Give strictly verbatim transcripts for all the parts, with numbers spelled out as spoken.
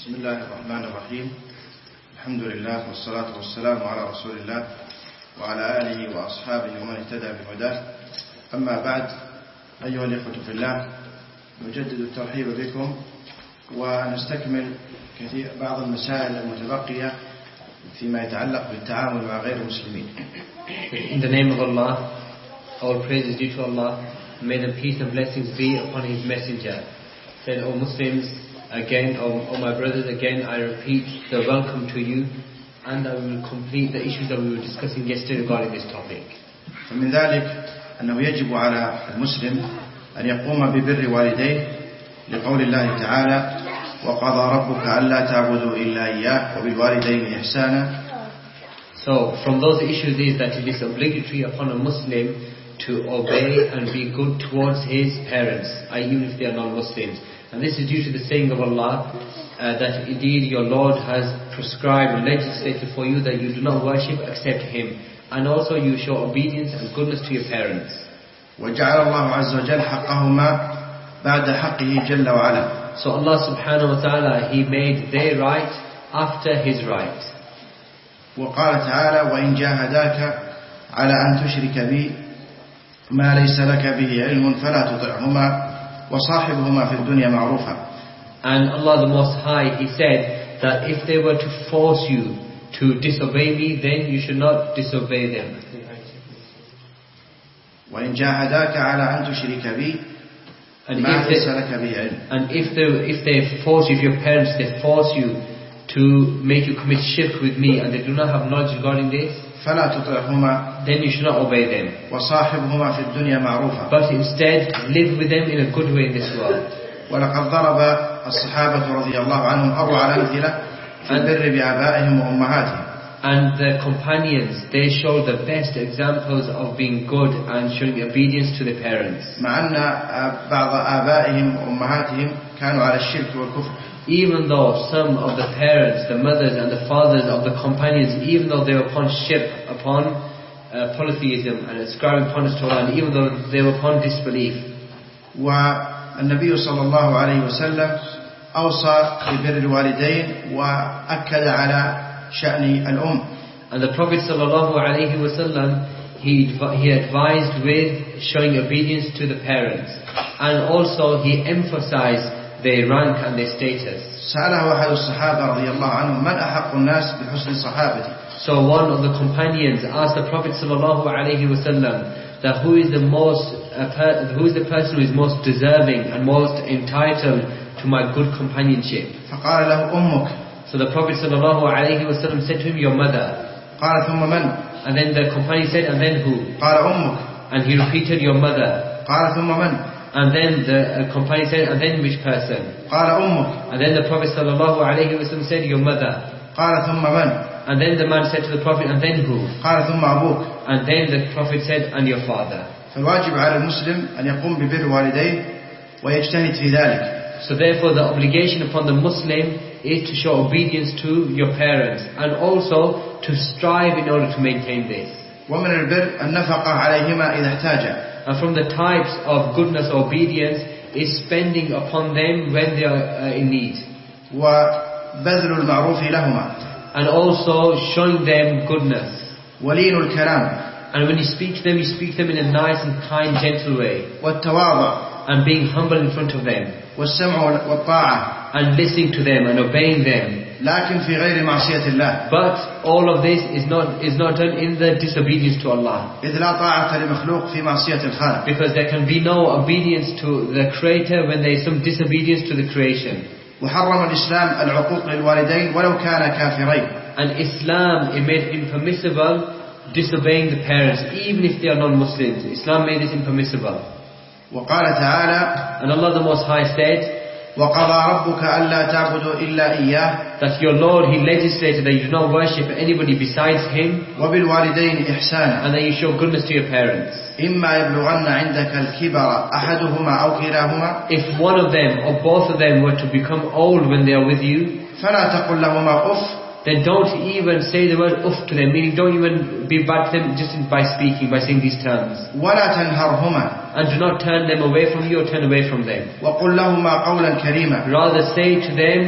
بسم الله الرحمن الرحيم. الحمد لله والصلاة والسلام على رسول الله وعلى آله وأصحابه ومن اهتدى بهداه. أما بعد، أيها الإخوة في الله، نجدد الترحيب بكم ونستكمل كثير بعض المسائل المتبقية فيما يتعلق بالتعامل مع غير المسلمين. In the name of Allah, all praise is due to Allah. May the peace and blessings be upon His Messenger. Said, O Muslims, again, O, O my brothers, again I repeat the welcome to you, and I will complete the issues that we were discussing yesterday regarding this topic. فمن ذلك أنه يجب على المسلم أن يقوم ببر والديه لقول الله تعالى: وقضى ربك ألا تعبدوا إلا إياه وبالوالدين إحسانا. So from those issues is that it is obligatory upon a Muslim to obey and be good towards his parents, even if they are non-Muslims. And this is due to the saying of Allah, uh, that indeed your Lord has prescribed and legislated for you that you do not worship except Him. And also you show obedience and goodness to your parents. وجعل الله عز وجل حقهما بعد حقه جل وعلا. So Allah subhanahu wa ta'ala, He made their right after His right. وقال تعالى: وإن جاهداك على أن تشرك بي ما ليس لك به علم فلا تطعهما وصاحبهما في الدنيا معروفا. And Allah the Most High, He said that if they were to force you to disobey me, then you should not disobey them. وإن جاهداك على أن تشرك بي ما ليس لك به علم. And if they if they force you, if your parents they force you to make you commit shirk with me, and they do not have knowledge regarding this, فلا تطعهما then you should not obey them. وصاحبهما في الدنيا معروفا. But instead live with them in a good way in this world. ولقد ضرب الصحابة رضي الله عنهم أروع الأمثلة في البر بآبائهم وأمهاتهم. And the companions, they showed the best examples of being good and showing obedience to their parents. مع أن بعض آبائهم وأمهاتهم كانوا على الشرك والكفر. Even though some of the parents, the mothers and the fathers of the companions, even though they were upon shirk, upon uh, polytheism and ascribing punishment to Allah, and even though they were upon disbelief. والنبي صلى الله عليه وسلم أوصى ببر الوالدين وأكد على شأن الأم. And the Prophet sallallahu alaihi wasallam, he he advised with showing obedience to the parents, and also he emphasized their rank and their status. سأله أحد الصحابة رضي الله عنهم: من أحق الناس بحسن صحابتي؟ So one of the companions asked the Prophet sallallahu alaihi wasallam that who is the most uh, per, who is the person who is most deserving and most entitled to my good companionship? فقال له: أمك. So the Prophet sallallahu alaihi wasallam said to him, your mother. قال: ثم من؟ And then the companion said, and then who? قال: أمك. And he repeated, your mother. قال: ثم من؟ And then the uh, companion said, and then which person? قال: أمك. And then the Prophet sallallahu alaihi wasallam said, your mother. قال: ثم من؟ And then the man said to the Prophet, and then who? قال: ثم أبوك. And then the Prophet said, and your father. فالواجب على المسلم أن يقوم ببر والديه ويجتهد في ذلك. So therefore the obligation upon the Muslim is to show obedience to your parents, and also to strive in order to maintain this. ومن البر النفقة عليهما إذا احتاجا. And from the types of goodness or obedience is spending upon them when they are uh, in need. وبذل المعروف لهما. And also showing them goodness. ولين الكلام. And when you speak to them, you speak to them in a nice and kind, gentle way. والتواضع. And being humble in front of them. والسمع والطاعة. And listening to them and obeying them. لكن في غير معصية الله. But all of this is not is not done in the disobedience to Allah. إذ لا طاعة لمخلوق في معصية الخالق. Because there can be no obedience to the Creator when there is some disobedience to the creation. وحرم الإسلام العقوق للوالدين ولو كان كافرين. And Islam, it made impermissible disobeying the parents, even if they are non-Muslims. Islam made this impermissible. وقال تعالى: And Allah the Most High said, وقضى ربك ألا تعبدوا إلا إياه. That your Lord, He legislated that you do not worship anybody besides Him. وبالوالدين إحسانا. And that you show goodness to your parents. إما يبلغن عندك الكبر أحدهما أو كلاهما. If one of them or both of them were to become old when they are with you, فلا تقل لهما أف. then don't even say the word uff to them, meaning don't even be bad to them just by speaking, by saying these terms. ولا تنهرهما. And do not turn them away from you or turn away from them. وقل لهما قولا كريما. Rather say to them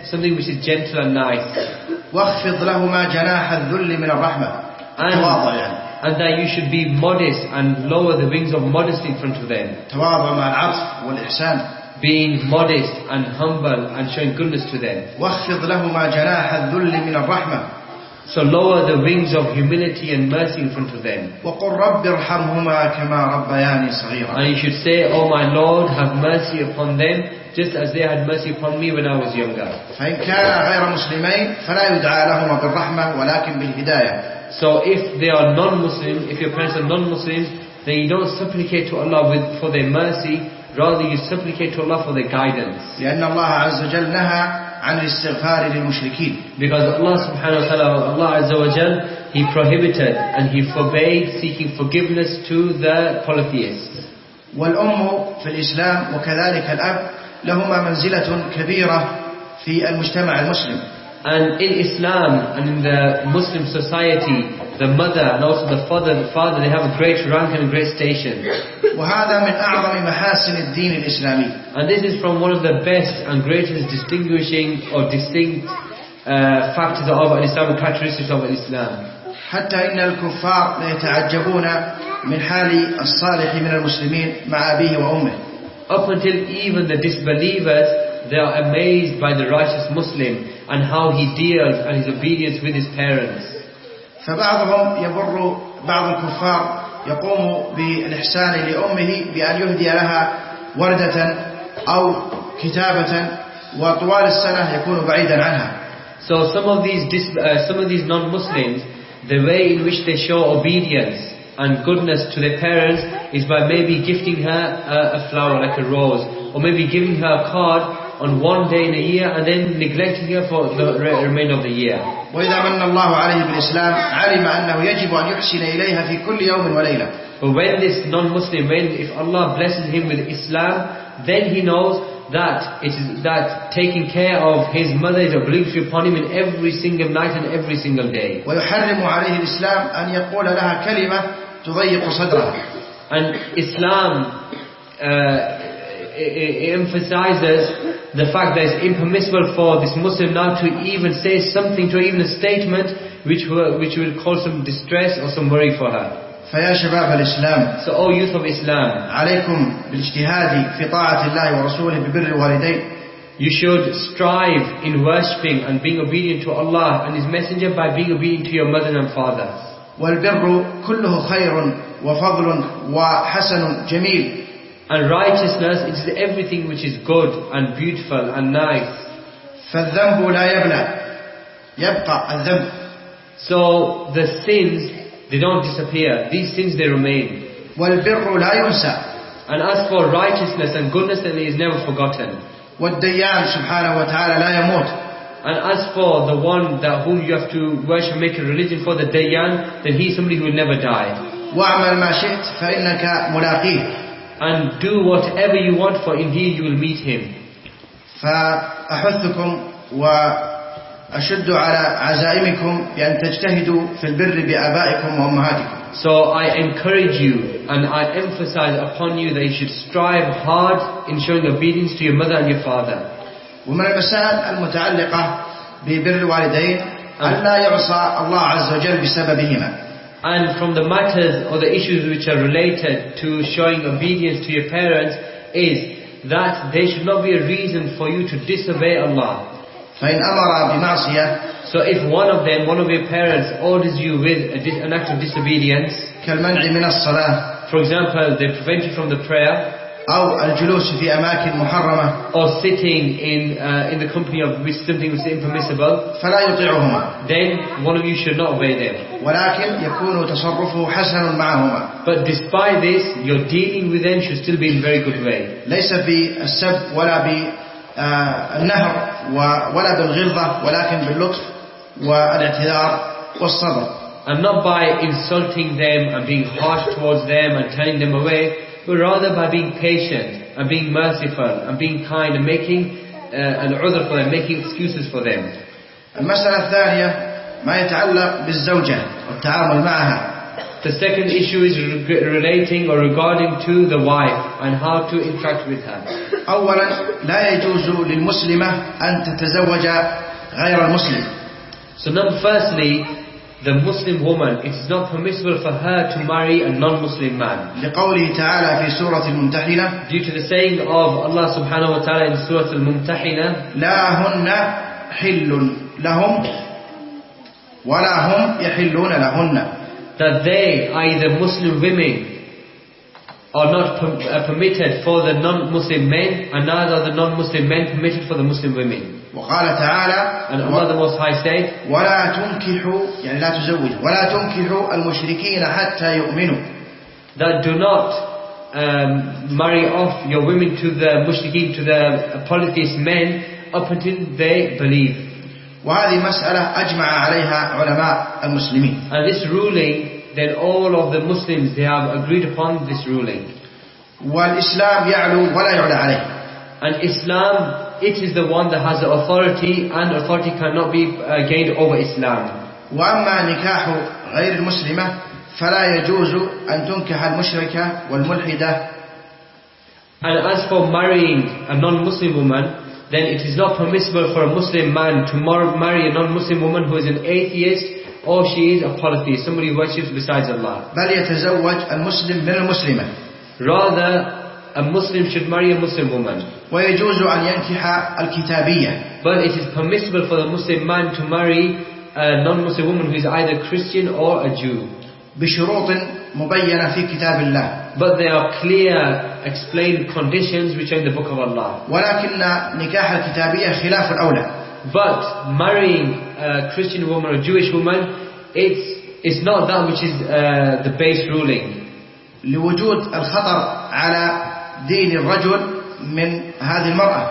something which is gentle and nice. واخفض لهما جناح الذل من الرحمة. تواضع يعني. And that you should be modest and lower the wings of modesty in front of them. تواضع مع العطف والإحسان. Being modest and humble and showing goodness to them. واخفض لهما جناح الذل من الرحمة. So lower the wings of humility and mercy in front of them. وقل رب ارحمهما كما ربياني صغيرا. And you should say, "Oh my Lord, have mercy upon them, just as they had mercy upon me when I was younger." فإن كانا غير مسلمين فلا يدعى لهما بالرحمة ولكن بالهداية. So if they are non-Muslim, if your parents are non-Muslims, then you don't supplicate to Allah with, for their mercy, rather you supplicate to Allah for their guidance. لأن الله عز وجل نهى عن الاستغفار للمشركين. Because Allah subhanahu wa ta'ala, Allah azza wa jal, He prohibited and He forbade seeking forgiveness to the polytheists. والأم في الإسلام وكذلك الأب لهما منزلة كبيرة في المجتمع المسلم. And in Islam and in the Muslim society, the mother and also the father, the father, they have a great rank and a great station. وهذا من أعظم محاسن الدين الإسلامي. And this is from one of the best and greatest distinguishing or distinct uh, factors of Islamic characteristics of Islam. حتى إن الكفار يتعجبون من حال الصالح من المسلمين مع أبيه وأمه. Up until even the disbelievers, they are amazed by the righteous Muslim and how he deals and his obedience with his parents. فبعضهم يبر بعض الكفار يقوم بالإحسان لأمه بأن يهدي لها وردة أو كتابة وطوال السنة يكون بعيدا عنها. So some of these dis- uh, some of these non-Muslims, the way in which they show obedience and goodness to their parents is by maybe gifting her a, a flower like a rose, or maybe giving her a card on one day in a year and then neglecting her for the remainder of the year. وإذا من الله عليه بالإسلام علم أنه يجب أن يحسن إليها في كل يوم وليلة. But when this non-Muslim, when if Allah blesses him with Islam, then he knows that it is that taking care of his mother is obligatory upon him in every single night and every single day. ويحرم عليه الإسلام أن يقول لها كلمة تضيق صدرها. And Islam uh, it, it emphasizes the fact that it's impermissible for this Muslim now to even say something, to even a statement which will, which will cause some distress or some worry for her. فيا شباب الإسلام. So, O youth of Islam, عليكم بالاجتهاد في طاعة الله ورسوله ببر الوالدين. You should strive in worshipping and being obedient to Allah and His Messenger by being obedient to your mother and father. والبر كله خير وفضل وحسن جميل. And righteousness is everything which is good and beautiful and nice. فالذنب لا يبلى يبقى الذنب. So the sins, they don't disappear. These sins, they remain. والبر لا ينسى. And as for righteousness and goodness, then it is never forgotten. والديان سبحانه وتعالى لا يموت. And as for the one that whom you have to worship, make a religion for, the Dayan, then he is somebody who will never die. واعمل ما شئت فإنك ملاقيه. And do whatever you want, for in here you will meet him. فأحثكم وأشد على عزائمكم بأن تجتهدوا في البر بآبائكم وأمهاتكم. So I encourage you and I emphasize upon you that you should strive hard in showing obedience to your mother and your father. ومن المسائل المتعلقة ببر الوالدين أن لا يعصى الله عز وجل بسببهما. And from the matters or the issues which are related to showing obedience to your parents is that there should not be a reason for you to disobey Allah. فإن أمر بمعصية, so if one of them, one of your parents orders you with a dis- an act of disobedience, كالمنع من الصلاة, for example, they prevent you from the prayer, أو الجلوس في أماكن محرمة, or sitting in uh, in the company of which something which is impermissible, فلا يطيعهما. then one of you should not obey them. ولكن يكون تصرفه حسن معهما. But despite this, your dealing with them should still be in a very good way. ليس بالسب ولا بالنهر ولا بالغلظة ولكن باللطف والاعتذار والصبر. And not by insulting them and being harsh towards them and turning them away, but rather by being patient and being merciful and being kind and making uh, an udhr for them, making excuses for them. المسألة الثانية ما يتعلق بالزوجة والتعامل معها. The second issue is re- relating or regarding to the wife and how to interact with her. أولا لا يجوز للمسلمة أن تتزوج غير المسلم. So number firstly, the Muslim woman, it is not permissible for her to marry a non-Muslim man. لقوله تعالى في سورة الممتحنة Due to the saying of Allah subhanahu wa ta'ala in Surah Al-Mumtahina, لا هن حل لهم ولا هم يحلون لهن. that they, that is the Muslim women, are not per, uh, permitted for the non-Muslim men, and neither are the non-Muslim men permitted for the Muslim women. وقال تعالى And Allah the Most High said, ولا تنكحوا يعني لا تزوج ولا تنكحوا المشركين حتى يؤمنوا. that do not um, marry off your women to the mushrikeen, to the polytheist men, up until they believe. وهذه مسألة أجمع عليها علماء المسلمين. And this ruling, then all of the Muslims, they have agreed upon this ruling. والإسلام يعلو ولا يعلى عليه. And Islam, it is the one that has the authority, and authority cannot be uh, gained over Islam. وأما نكاح غير المسلمة فلا يجوز أن تنكح المشركة والملحدة. And as for marrying a non-Muslim woman, then it is not permissible for a Muslim man to mar- marry a non-Muslim woman who is an atheist, or she is a polytheist, somebody who worships besides Allah. بل يتزوج المسلم من المسلمة. Rather, a Muslim should marry a Muslim woman. ويجوز أن ينكح الكتابية. But it is permissible for the Muslim man to marry a non-Muslim woman who is either Christian or a Jew. بشروط مبينة في كتاب الله. But there are clear, explained conditions which are in the Book of Allah. ولكن نكاح الكتابية خلاف الأولى. But marrying a Christian woman or a Jewish woman, it's, it's not that which is uh, the base ruling. لوجود الخطر على دين الرجل من هذه المرأة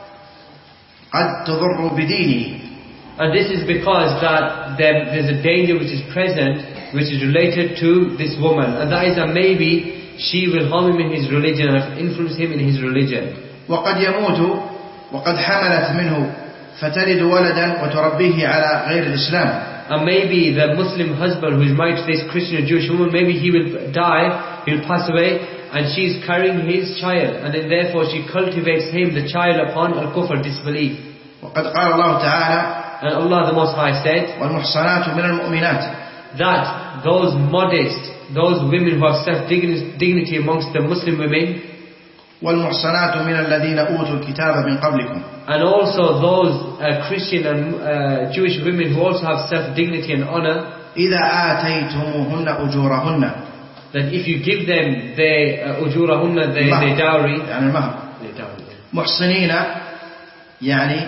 قد تضر بدينه. And this is because that there, there's a danger which is present, which is related to this woman, and that is that maybe she will harm him in his religion and influence him in his religion. وقد يموت وقد حملت منه فتلد ولدا وتربيه على غير الإسلام. And maybe the Muslim husband who is married to this Christian or Jewish woman, maybe he will die, he will pass away, and she is carrying his child, and then therefore she cultivates him, the child, upon al-kufr, disbelief. وقد قال الله تعالى And Allah the Most High said, والمحصنات من المؤمنات that those modest, those women who have self-dignity amongst the Muslim women, والمحصنات من الذين أوتوا الكتاب من قبلكم. and also those uh, Christian and uh, Jewish women who also have self-dignity and honor, إذا آتيتموهن أجورهن. that if you give them their uh, ujurahunna, their, their dowry, يعني المهر. their dowry, محصنين يعني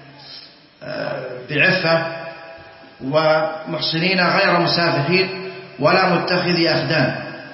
بعفة ومحصنين غير مسافحين ولا متخذي أخدان.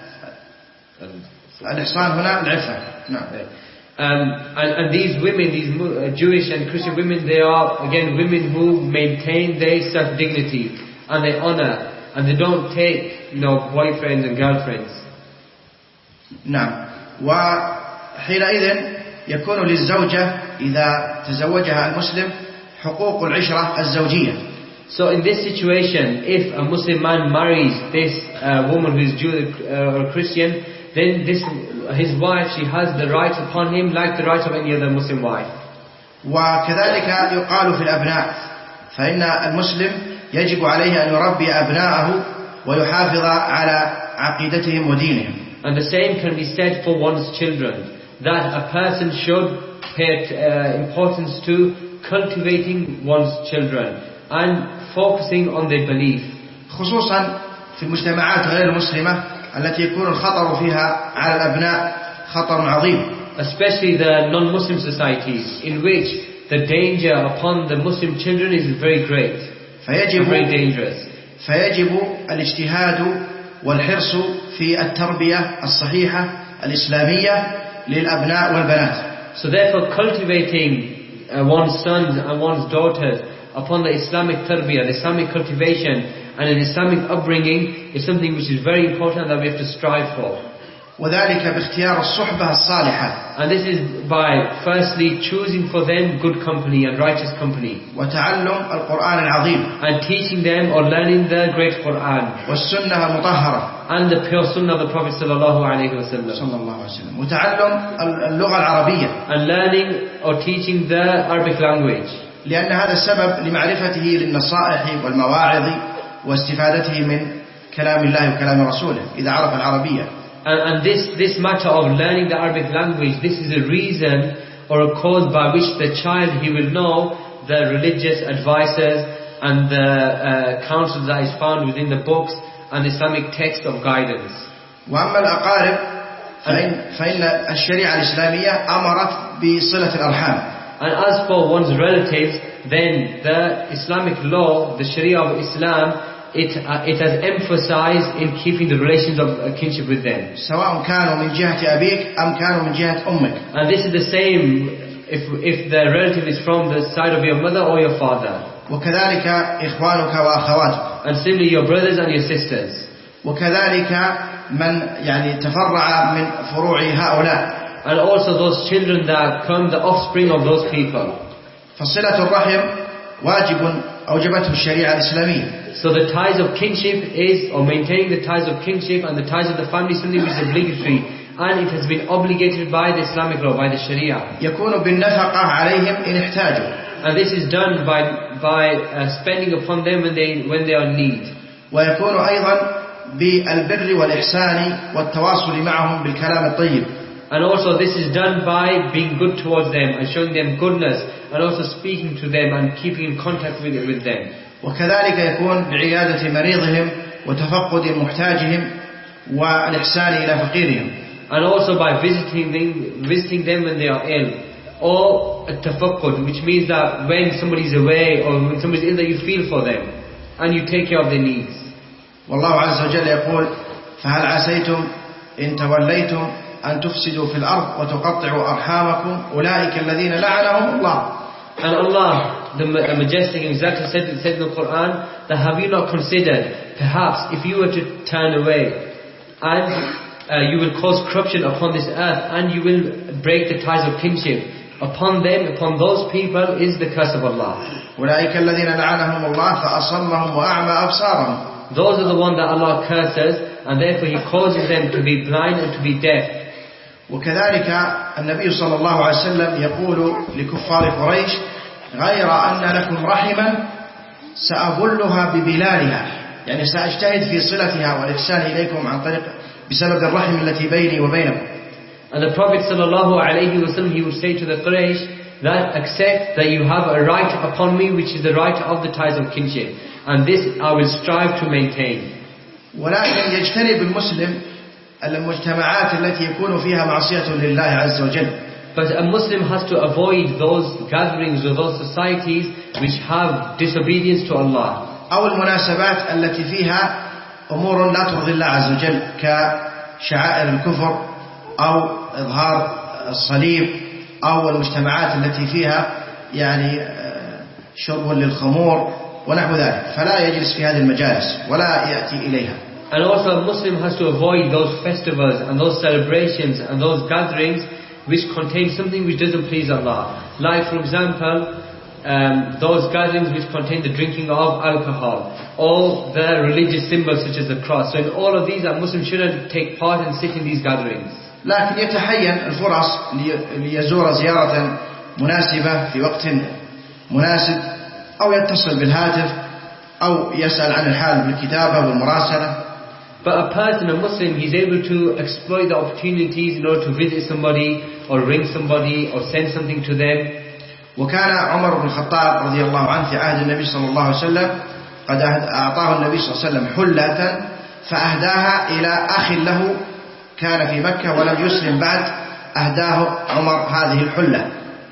الإحصان هنا العفة. نعم. Um, and, and these women, these uh, Jewish and Christian women, they are again women who maintain their self-dignity and their honor, and they don't take, you know, boyfriends and girlfriends. نعم. وحينئذ يكون للزوجة إذا تزوجها المسلم حقوق العشرة الزوجية. So in this situation, if a Muslim man marries this uh, woman who is Jew uh, or Christian, then this his wife, she has the rights upon him like the rights of any other Muslim wife. وكذلك يقال في الأبناء فإن المسلم يجب عليه أن يربي أبناءه ويحافظ على عقيدتهم ودينهم. And the same can be said for one's children, that a person should pay uh, importance to cultivating one's children and focusing on their belief. خصوصا في المجتمعات غير المسلمة التي يكون الخطر فيها على الأبناء خطر عظيم. Especially the non-Muslim societies, in which the danger upon the Muslim children is very great, فيجب very dangerous. فيجب الاجتهاد والحرص في التربية الصحيحة الإسلامية للأبناء والبنات. So therefore cultivating uh, one's sons and one's daughters upon the Islamic tarbiyah, the Islamic cultivation and an Islamic upbringing is something which is very important that we have to strive for. وذلك باختيار الصحبة الصالحة. And this is by firstly choosing for them good company and righteous company. وتعلم القرآن العظيم. And teaching them or learning the great Quran. والسنة المطهرة. And the pure sunnah of the Prophet sallallahu alayhi wa sallam. صلى الله عليه وسلم. وتعلم اللغة العربية. And learning or teaching the Arabic language. لأن هذا السبب لمعرفته للنصائح والمواعظ واستفادته من كلام الله وكلام رسوله إذا عرف العربية. And, and this, this matter of learning the Arabic language, this is a reason or a cause by which the child, he will know the religious advices and the uh, counsel that is found within the books and Islamic text of guidance. وأما الأقارب فإن, فإن الشريعة الإسلامية أمرت بصلة الأرحام. And as for one's relatives, then the Islamic law, the Sharia of Islam, it, uh, it has emphasized in keeping the relations of uh, kinship with them. سواء كانوا من جهة أبيك أم كانوا من جهة أمك. And this is the same if, if the relative is from the side of your mother or your father. وكذلك إخوانك وأخواتك. And similarly your brothers and your sisters. وكذلك من يعني تفرع من فروع هؤلاء. And also those children that come, the offspring of those people. فصلة الرحم واجب أوجبته الشريعة الإسلامية. So the ties of kinship is, or maintaining the ties of kinship and the ties of the family is something which is obligatory. And it has been obligated by the Islamic law, by the Sharia. يكون بالنفقة عليهم إن احتاجوا. And this is done by, by uh, spending upon them when they, when they are in need. ويكون أيضا بالبر والإحسان والتواصل معهم بالكلام الطيب. And also this is done by being good towards them and showing them goodness and also speaking to them and keeping in contact with, with them. وكذلك يكون بعيادة مريضهم وتفقد محتاجهم والإحسان إلى فقيرهم. And also by visiting them, visiting them when they are ill. Or التفقد, which means that when somebody is away or when somebody is ill that you feel for them and you take care of their needs. والله عز وجل يقول فهل عسيتم إن توليتم أن تفسدوا في الأرض وتقطعوا أرحامكم أولئك الذين لعنهم الله. And Allah, the Majestic and Exalted said, said in the Quran that have you not considered perhaps if you were to turn away and uh, you will cause corruption upon this earth and you will break the ties of kinship upon them, upon those people is the curse of Allah. أولئك الذين لعنهم الله فأصمهم وأعمى أبصارهم. Those are the ones that Allah curses and therefore He causes them to be blind and to be deaf. وكذلك النبي صلى الله عليه وسلم يقول لكفار قريش غير أن لكم رحما سأبلها ببلالها يعني سأجتهد في صلتها والإحسان إليكم عن طريق بسبب الرحم التي بيني وبينكم. And the Prophet sallallahu alayhi wa sallam, he would say to the Quraysh that accept that you have a right upon me which is the right of the ties of kinship and this I will strive to maintain. ولكن يجتنب المسلم المجتمعات التي يكون فيها معصية لله عز وجل. But a Muslim has to avoid those gatherings or those societies which have disobedience to Allah. أو المناسبات التي فيها أمور لا ترضي الله عز وجل كشعائر الكفر أو إظهار الصليب أو المجتمعات التي فيها يعني شرب للخمور ونحو ذلك فلا يجلس في هذه المجالس ولا يأتي إليها. And also a Muslim has to avoid those festivals and those celebrations and those gatherings which contain something which doesn't please Allah. Like for example, um, those gatherings which contain the drinking of alcohol or the religious symbols such as the cross. So in all of these, a Muslim shouldn't take part and sit in these gatherings. لكن يتحين الفرص ليزور زيارة مناسبة في وقت مناسب أو يتصل بالهاتف أو يسأل عن الحال بالكتابة والمراسلة. But a person, a Muslim, he's able to exploit the opportunities in order to visit somebody or ring somebody or send something to them. وكان عمر بن الخطاب رضي الله عنه في عهد النبي صلى الله عليه وسلم قد أعطاه النبي صلى الله عليه وسلم حلة فأهداها إلى أخ له كان في مكة ولم يسلم بعد. أهداه عمر هذه الحلة.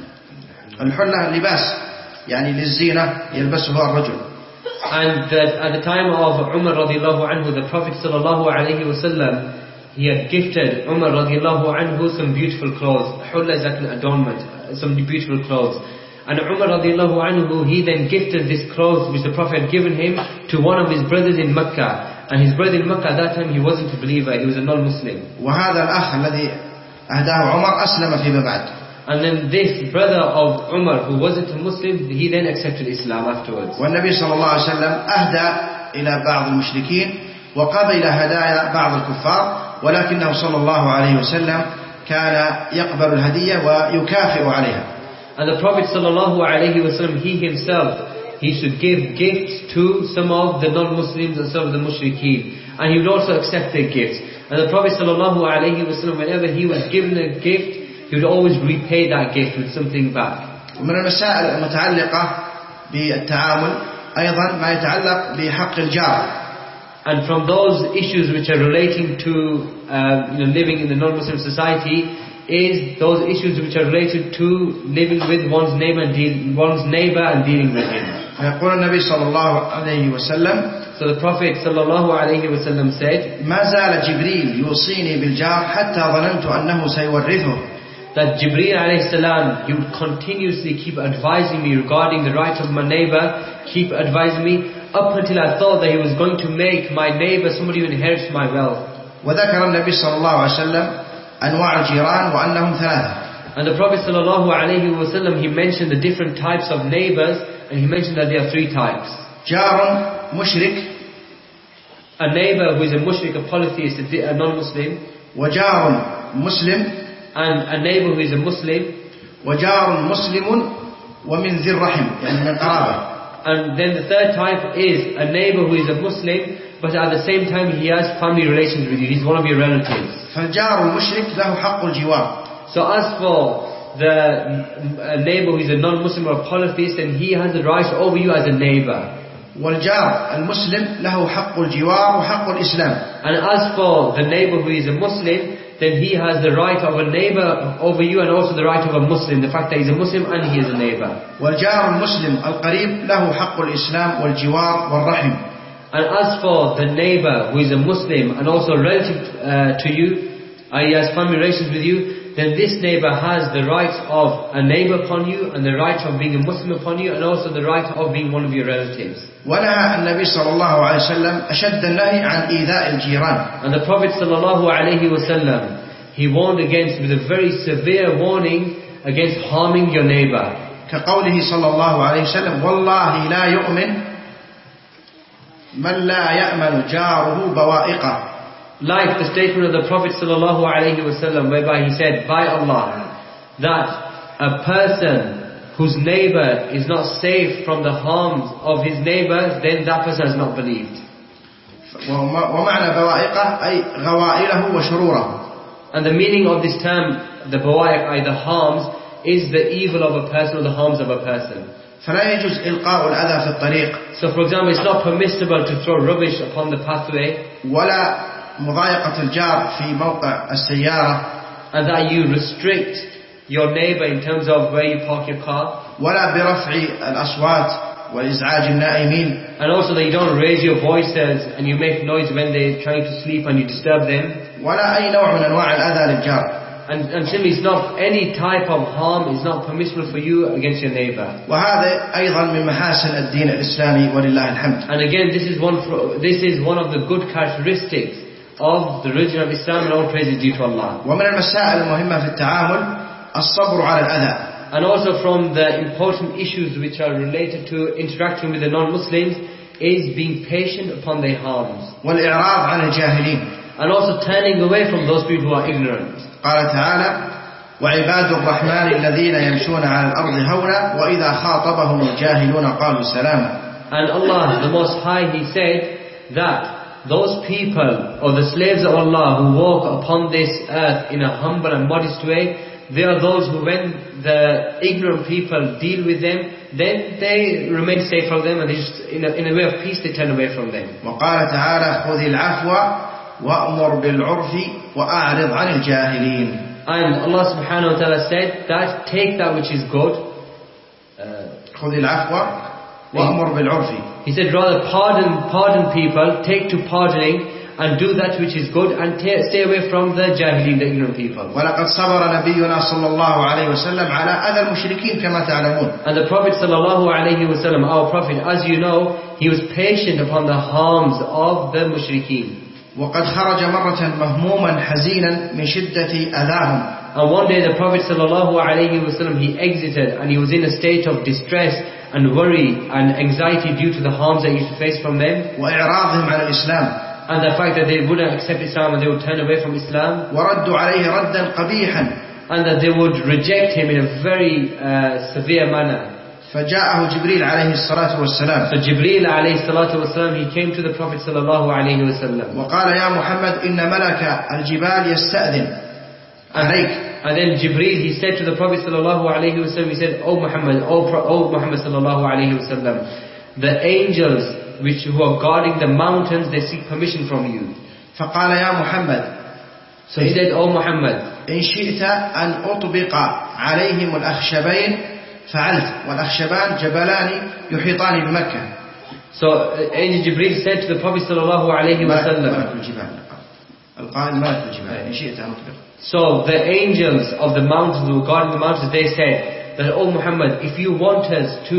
الحلة لباس يعني للزينة يلبسه الرجل. And that at the time of Umar radiallahu anhu, the Prophet sallallahu alayhi wa sallam, he had gifted Umar radiallahu anhu some beautiful clothes. Hulla is like an adornment, some beautiful clothes. And Umar radiallahu anhu, he then gifted this clothes which the Prophet had given him to one of his brothers in Mecca. And his brother in Makkah at that time, he wasn't a believer, he was a non-Muslim. وهذا الأخ الذي أهداه عمر أسلم فيما بعد. And then this brother of Umar, who wasn't a Muslim, he then accepted Islam afterwards. والنبي صلى الله عليه وسلم أهدى إلى بعض المشركين وقبل هدايا بعض الكفار، ولكنه صلى الله عليه وسلم كان يقبل الهدية ويكافئ عليها. And the Prophet sallallahu alaihi wasallam, he himself, he should give gifts to some of the non-Muslims and some of the mushrikeen, and he would also accept their gifts. And the Prophet sallallahu alaihi wasallam, whenever he was given a gift, he would always repay that gift with something back. ومن المسائل المتعلقة بالتعامل أيضا ما يتعلق بحق الجار. And from those issues which are relating to uh, you know, living in the non-Muslim society is those issues which are related to living with one's neighbor and deal, one's neighbor and dealing with him. فيقول النبي صلى الله عليه وسلم. So the Prophet sallallahu alaihi wasallam said, ما زال جبريل يوصيني بالجار حتى ظننت أنه سيورثه. That Jibreel alayhi salam, he would continuously keep advising me regarding the right of my neighbor, keep advising me up until I thought that he was going to make my neighbor somebody who inherits my wealth. وذكر النبي صلى الله عليه وسلم أنواع الجيران وأنهم ثلاثة. And the Prophet sallallahu alaihi wasallam, he mentioned the different types of neighbors, and he mentioned that there are three types. جار مشرك, a neighbor who is a mushrik, a polytheist, a non-Muslim. وجار مسلم, and a neighbor who is a Muslim. وجار مسلم ومن ذي الرحم, يعني من قرابة. And then the third type is a neighbor who is a Muslim, but at the same time he has family relations with you. He's one of your relatives. فالجار المشرك له حق الجوار. So as for the neighbor who is a non-Muslim or a polytheist, then he has the right over you as a neighbor. والجار المسلم له حق الجوار وحق الإسلام. And as for the neighbor who is a Muslim, then he has the right of a neighbor over you and also the right of a Muslim. The fact that he's a Muslim and he is a neighbor. والجار المسلم القريب له حق الإسلام والجوار والرحم. And as for the neighbor who is a Muslim and also relative uh, to you, uh, he has family relations with you, then this neighbor has the right of a neighbor upon you and the right of being a Muslim upon you and also the right of being one of your relatives. ونهى النبي صلى الله عليه وسلم أشد النهي عن إيذاء الجيران. And the Prophet sallallahu alaihi wasallam, he warned against, with a very severe warning, against harming your neighbor. كقوله صلى الله عليه وسلم والله لا يؤمن من لا يأمن جاره بوائقه. Like the statement of the Prophet sallallahu alaihi wasallam, whereby he said, by Allah, that a person whose neighbor is not safe from the harms of his neighbor, then that person has not believed. ومعنى بوائقه أي غوائله وشروره. And the meaning of this term, the bawa'iq, the harms, is the evil of a person or the harms of a person. فلا يجوز إلقاء الأذى في الطريق. So for example, it's not permissible to throw rubbish upon the pathway. ولا مضايقة الجار في موقع السيارة. And that you restrict your neighbor in terms of where you park your car. ولا برفع الأصوات وإزعاج النائمين. And also that you don't raise your voices and you make noise when they're trying to sleep and you disturb them. ولا أي نوع من أنواع الأذى للجار. And, and simply it's not any type of harm is not permissible for you against your neighbor. وهذا أيضا من محاسن الدين الإسلامي ولله الحمد. And again, this is one this is one of the good characteristics of the religion of Islam, and all praise is due to Allah. ومن المسائل المهمة في التعامل الصبر على الأذى. And also from the important issues which are related to interacting with the non-Muslims is being patient upon their harms. والإعراض عن الجاهلين. And also turning away from those people who are ignorant. قال تعالى وعباد الرحمن الذين يمشون على الأرض هونا وإذا خاطبهم الجاهلون قالوا سلاما. And Allah, the Most High, He said that those people, or the slaves of Allah who walk upon this earth in a humble and modest way, they are those who, when the ignorant people deal with them, then they remain safe from them, and they just, in a, in a way of peace, they turn away from them. وقال تعالى خذ العفو وأمر بالعرف وأعرض عن الجاهلين. And Allah subhanahu wa ta'ala said that take that which is good. خذ العفو وأمر بالعرف. He said rather pardon, pardon people, take to pardoning and do that which is good and ta- stay away from the jahilin, the ignorant people. ولقد صبر نبينا صلى الله عليه وسلم على أذى المشركين كما تعلمون. And the Prophet sallallahu alaihi wasallam, our Prophet, as you know, he was patient upon the harms of the mushrikeen. وقد خرج مرة مهموما حزينا من شدة أذاهم. And one day the Prophet sallallahu alaihi wasallam, he exited and he was in a state of distress and worry and anxiety due to the harms that he used to face from them. وإعراضهم عن الإسلام. And the fact that they wouldn't accept Islam and they would turn away from Islam. وردوا عليه ردا قبيحا. And that they would reject him in a very uh, severe manner. فجاءه جبريل عليه الصلاة والسلام. So Jibreel alayhi salatu wasalam, he came to the Prophet sallallahu alayhi wasallam. وقال يا محمد إن ملك الجبال يستأذن عليك. And then Jibreel, he said to the Prophet sallallahu alayhi wasallam, he said, "O Muhammad, O, Pro- O Muhammad sallallahu alayhi wasallam, the angels which who are guarding the mountains, they seek permission from you." فقال يا محمد. So he said, "O Muhammad, إن شئت أن أطبق عليهم الأخشبين فعلت والأخشبان جبلان يحيطان بمكة. So uh, Angel Jibreel said to the Prophet sallallahu alayhi wasallam, ملك الجبال القائل ملك الجبال إن شئت أن أطبق. So the angels of the mountains who guard the mountains, they said that, "O Muhammad, if you want us to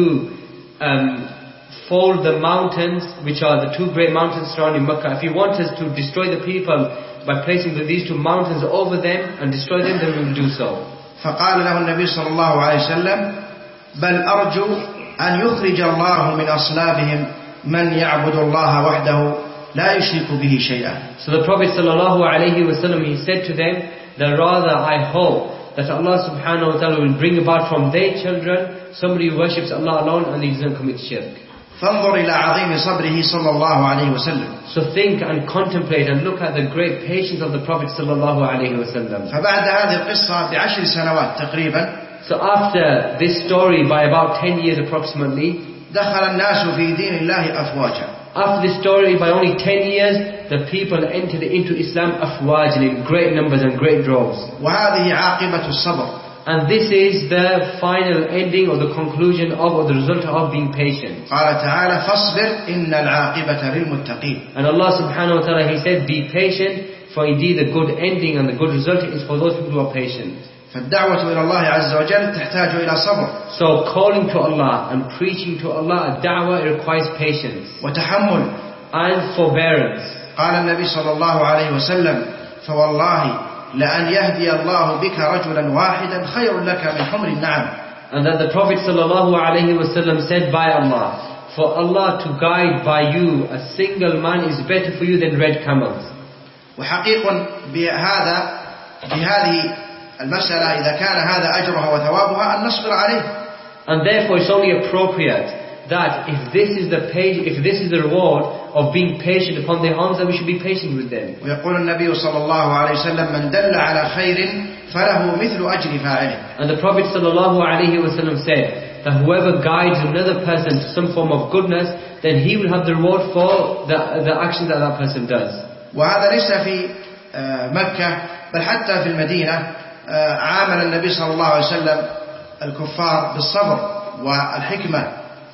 um, fold the mountains, which are the two great mountains surrounding Mecca, if you want us to destroy the people by placing these two mountains over them and destroy them, then we will do so." فقال له النبي صلى الله عليه وسلم بل أرجو أن يخرج الله من أصلابهم من يعبد الله وحده لا يشرك به شيئا. So the Prophet sallallahu alaihi wasallam, he said to them that rather I hope that Allah subhanahu wa ta'ala will bring about from their children somebody who worships Allah alone and he doesn't commit shirk. فانظر إلى عظيم صبره صلى الله عليه وسلم. So think and contemplate and look at the great patience of the Prophet sallallahu alaihi wasallam. فبعد هذه القصة بعشر سنوات تقريبا. So after this story, by about ten years approximately, دخل الناس في دين الله أفواجا. after this story, by only ten years, the people entered into Islam afwajan, in great numbers and great droves. وهذه عاقبة الصبر. And this is the final ending or the conclusion of or the result of being patient. قال تعالى فاصبر إن العاقبة للمتقين. And Allah subhanahu wa ta'ala, He said, "Be patient, for indeed the good ending and the good result is for those people who are patient." فالدعوة إلى الله عز وجل تحتاج إلى صبر. So calling to Allah and preaching to Allah, da'wah, it requires patience وتحمل. and forbearance. قال النبي صلى الله عليه وسلم فوالله لأن يهدي الله بك رجلا واحدا خير لك من حمر النعم. And that the Prophet sallallahu alaihi wasallam said, "By Allah, for Allah to guide by you a single man is better for you than red camels." وحقيق بهذا بهذه المسألة إذا كان هذا أجرها وثوابها أن نصبر عليه. And therefore it's only appropriate that if this is the page, if this is the reward of being patient upon their harms, then we should be patient with them. ويقول النبي صلى الله عليه وسلم من دل على خير فله مثل أجر فاعله. And the Prophet sallallahu alaihi wasallam said that whoever guides another person to some form of goodness, then he will have the reward for the, the action that that person does. وهذا ليس في مكة بل حتى في المدينة عامل النبي صلى الله عليه وسلم الكفار بالصبر والحكمة.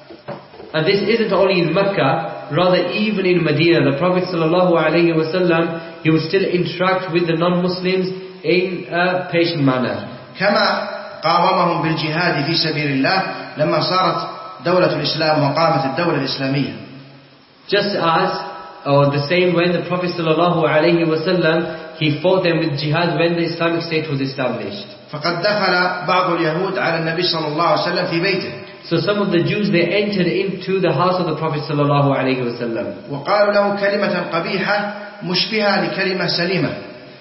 And this isn't only in Mecca, rather even in Medina, the Prophet sallallahu alaihi wasallam, he would still interact with the non-Muslims in a patient manner. كما قاومهم بالجهاد في سبيل الله لما صارت دولة الإسلام وقامت الدولة الإسلامية. Just as, or the same when the Prophet sallallahu alaihi wasallam, he fought them with jihad when the Islamic State was established. فقد دخل بعض اليهود على النبي صلى الله عليه وسلم في بيته. So some of the Jews, they entered into the house of the Prophet sallallahu alaihi wasallam. وقالوا له كلمة قبيحة مشبهة لكلمة سليمة.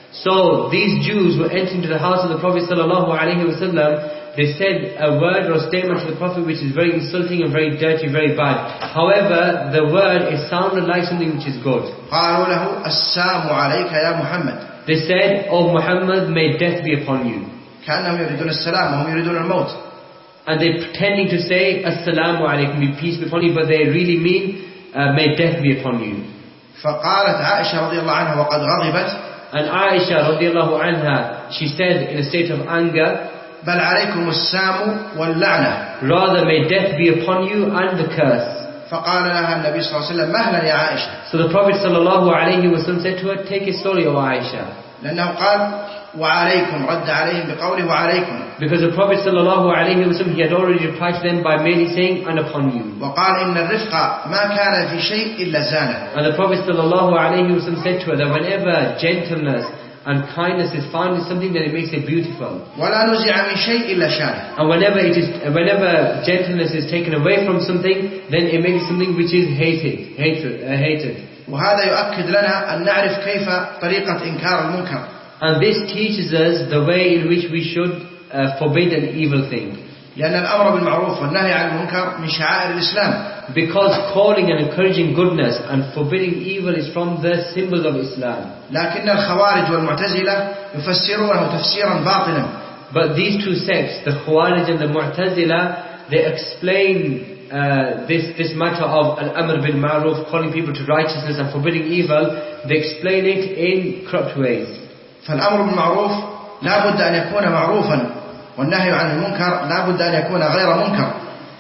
So these Jews who entered into the house of the Prophet sallallahu alaihi wasallam, they said a word or a statement to the Prophet which is very insulting and very dirty, very bad. However, the word, it sounded like something which is good. قالوا له السلام عليك يا محمد. They said, "O Muhammad, may death be upon you." كأنهم يريدون السلام وهم يريدون الموت. And they're pretending to say, "Assalamu alaikum, may peace be upon you," but they really mean, uh, "May death be upon you." فقالت عائشة رضي الله عنها وقد غضبت. And Aisha radiallahu anha, she said in a state of anger, بل عليكم السام واللعنة. "Rather may death be upon you and the curse." فقال لها النبي صلى الله عليه وسلم مهلا يا عائشة. So the Prophet sallallahu alayhi wa sallam said to her, take it slowly, O Aisha. لأنه قال وعليكم, رد عليهم بقوله وعليكم. Because the Prophet sallallahu alayhi wa sallam, he had already replied to them by merely saying, and upon you. وقال إن الرفق ما كان في شيء إلا زانه. And the Prophet sallallahu alayhi wa sallam said to her that whenever gentleness and kindness is found in something, then it makes it beautiful. ولا نزع من شيء إلا شانه. And whenever it is, whenever gentleness is taken away from something, then it makes something which is hated, hated, uh, hated. وهذا يؤكد لنا أن نعرف كيف طريقة إنكار المنكر. And this teaches us the way in which we should uh, forbid an evil thing. لأن الأمر بالمعروف والنهي عن المنكر من شعائر الإسلام. Because calling and encouraging goodness and forbidding evil is from the symbols of Islam. لكن الخوارج والمعتزلة يفسرونه تفسيرا باطلا. But these two sects, the Khawarij and the Mu'tazila, they explain uh, this this matter of al-amr bil ma'ruf, calling people to righteousness and forbidding evil. They explain it in corrupt ways. فالأمر بالمعروف لا بد أن يكون معروفا والنهي عن المنكر لا بد أن يكون غير منكر.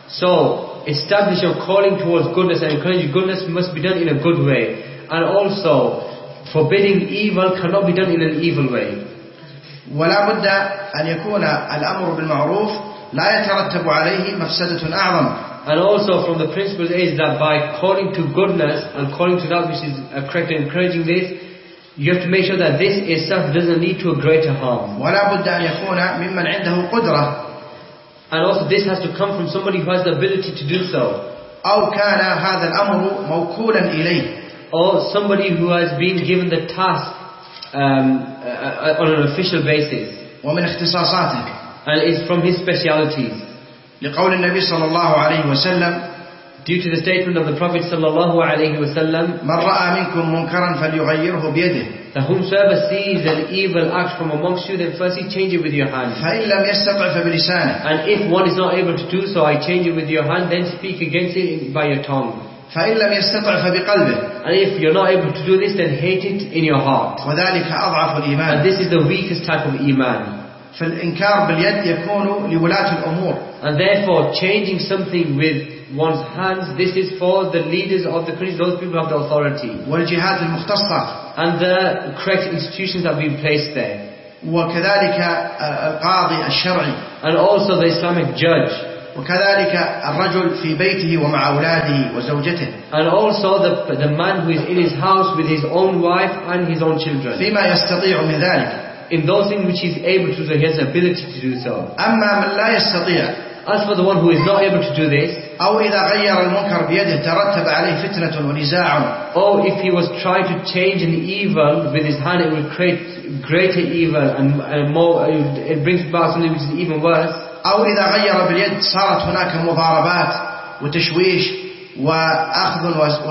So, establishing or calling towards goodness and encouraging goodness must be done in a good way. And also, forbidding evil cannot be done in an evil way. ولا بد أن يكون الأمر بالمعروف لا يترتب عليه مفسدة أعظم. And also from the principle is that by calling to goodness and calling to that which is correct and encouraging this, you have to make sure that this itself doesn't lead to a greater harm. ولا بد أن يكون ممن عنده قدرة. And also this has to come from somebody who has the ability to do so. أو كان هذا الأمر موكولا إليه. Or somebody who has been given the task um, uh, on an official basis. ومن اختصاصاته. And it's from his specialities. لقول النبي صلى الله عليه وسلم Due to the statement of the Prophet sallallahu alayhi wa sallam, من رأى منكم منكرا فليغيره بيده. that whomsoever sees an evil act from amongst you, then firstly change it with your hand. فإن لم يستطع فبلسانه. And if one is not able to do so, I change it with your hand, then speak against it by your tongue. فإن لم يستطع فبقلبه. And if you're not able to do this, then hate it in your heart. وذلك أضعف الإيمان. And this is the weakest type of iman. فالإنكار باليد يكون لولاة الأمور. And therefore, changing something with one's hands, this is for the leaders of the country, those people who have the authority. والجهات المختصة. And the correct institutions that have been placed there. وكذلك القاضي الشرعي. And also the Islamic judge. وكذلك الرجل في بيته ومع أولاده وزوجته. And also the, the man who is in his house with his own wife and his own children. فيما يستطيع من ذلك. In those things which he is able to do, he has the ability to do so. أما من لا يستطيع. As for the one who is not able to do this, أو إذا غير المنكر بيده ترتب عليه فتنة ونزاع. or if he was trying to change an evil with his hand, it will create greater evil and, and more. It brings about something which is even worse. أو إذا غير باليد صارت هناك مضاربات وتشويش وأخذ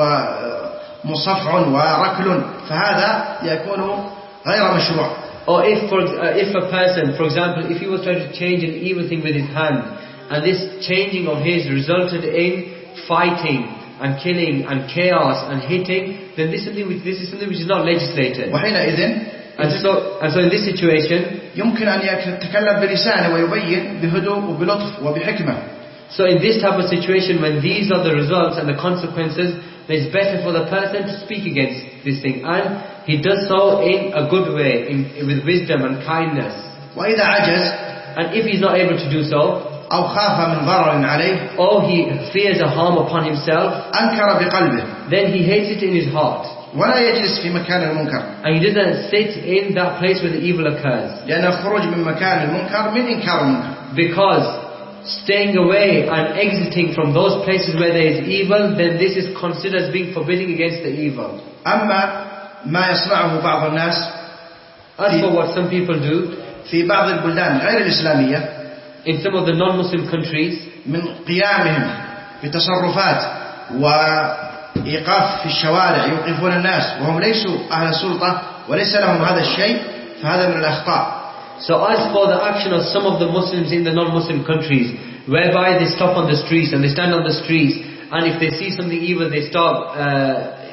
ومصفع وركل فهذا يكون غير مشروع. Or if, for, uh, if a person, for example, if he was trying to change an evil thing with his hand, and this changing of his resulted in fighting and killing and chaos and hitting, then this is something which, this is something which is not legislated. وحينئذ And so, and so in this situation, يمكن أن يتكلم بلسانه ويبين بهدوء وبلطف وبحكمة. So in this type of situation, when these are the results and the consequences, then it's better for the person to speak against this thing, and he does so in a good way, in, with wisdom and kindness. وإذا عجز, and if he's not able to do so, أو خاف من ضرر عليه, or he fears a harm upon himself, أنكر بقلبه, then he hates it in his heart. ولا يجلس في مكان المنكر. And he doesn't sit in that place where the evil occurs. لأن الخروج من مكان المنكر من إنكار المنكر. Because staying away and exiting from those places where there is evil, then this is considered as being forbidding against the evil. أما ما يصنعه بعض الناس, as for what some people do, في بعض البلدان غير الإسلامية, in some of the non-Muslim countries, من قيامهم بتصرفات وإيقاف في الشوارع يوقفون الناس وهم ليسوا أهل سلطة وليس لهم هذا الشيء, فهذا من الأخطاء. So as for the action of some of the Muslims in the non-Muslim countries, whereby they stop on the streets and they stand on the streets, and if they see something evil, they start uh,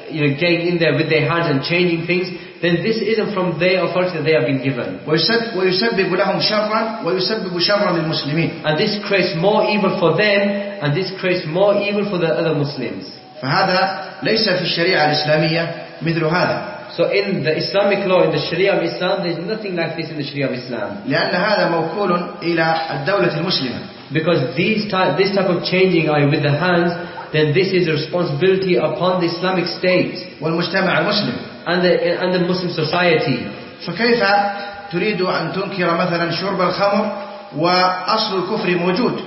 you know, getting in there with their hands and changing things, then this isn't from their authority that they have been given. ويسبب, ويسبب لهم شرا ويسبب شرا للمسلمين. And this creates more evil for them, and this creates more evil for the other Muslims. فهذا ليس في الشريعة الإسلامية مثل هذا. So in the Islamic law, in the Sharia of Islam, there is nothing like this in the Sharia of Islam. لأن هذا موكول إلى الدولة المسلمة. Because these type, this type of changing are with the hands, then this is a responsibility upon the Islamic state والمجتمع المسلم and the, and the Muslim society. فكيف تريد أن تنكر مثلا شرب الخمر وأصل الكفر موجود؟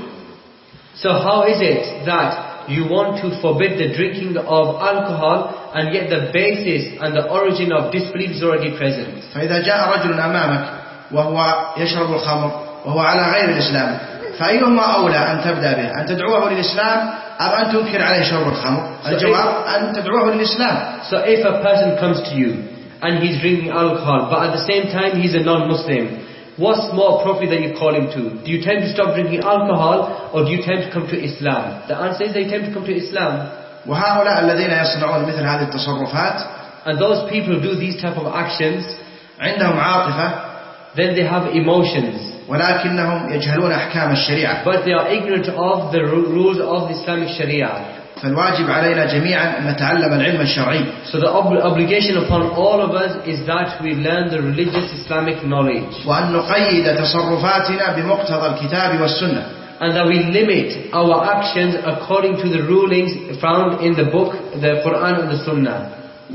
So how is it that you want to forbid the drinking of alcohol, and yet the basis and the origin of disbelief is already present? فإذا جاء رجل أمامك وهو يشرب الخمر وهو على غير الإسلام، فأيهما أولى أن تبدأ به؟ أن تدعوه للإسلام أم أن تنكر عليه شرب الخمر؟ الجواب أن تدعوه للإسلام. So if a person comes to you and he's drinking alcohol, but at the same time he's a non-Muslim, what's more appropriate that you call him to? Do you tell him to stop drinking alcohol, or do you tell him to come to Islam? The answer is that you tell him to come to Islam. وهؤلاء الذين يصنعون مثل هذه التصرفات, and those people who do these type of actions, عندهم عاطفة, then they have emotions, ولكنهم يجهلون أحكام الشريعة. but they are ignorant of the rules of the Islamic Sharia. فالواجب علينا جميعا أن نتعلم العلم الشرعي. So the ob- obligation upon all of us is that we learn the religious Islamic knowledge. وأن نقيد تصرفاتنا بمقتضى الكتاب والسنة. And that we limit our actions according to the rulings found in the book, the Quran and the Sunnah.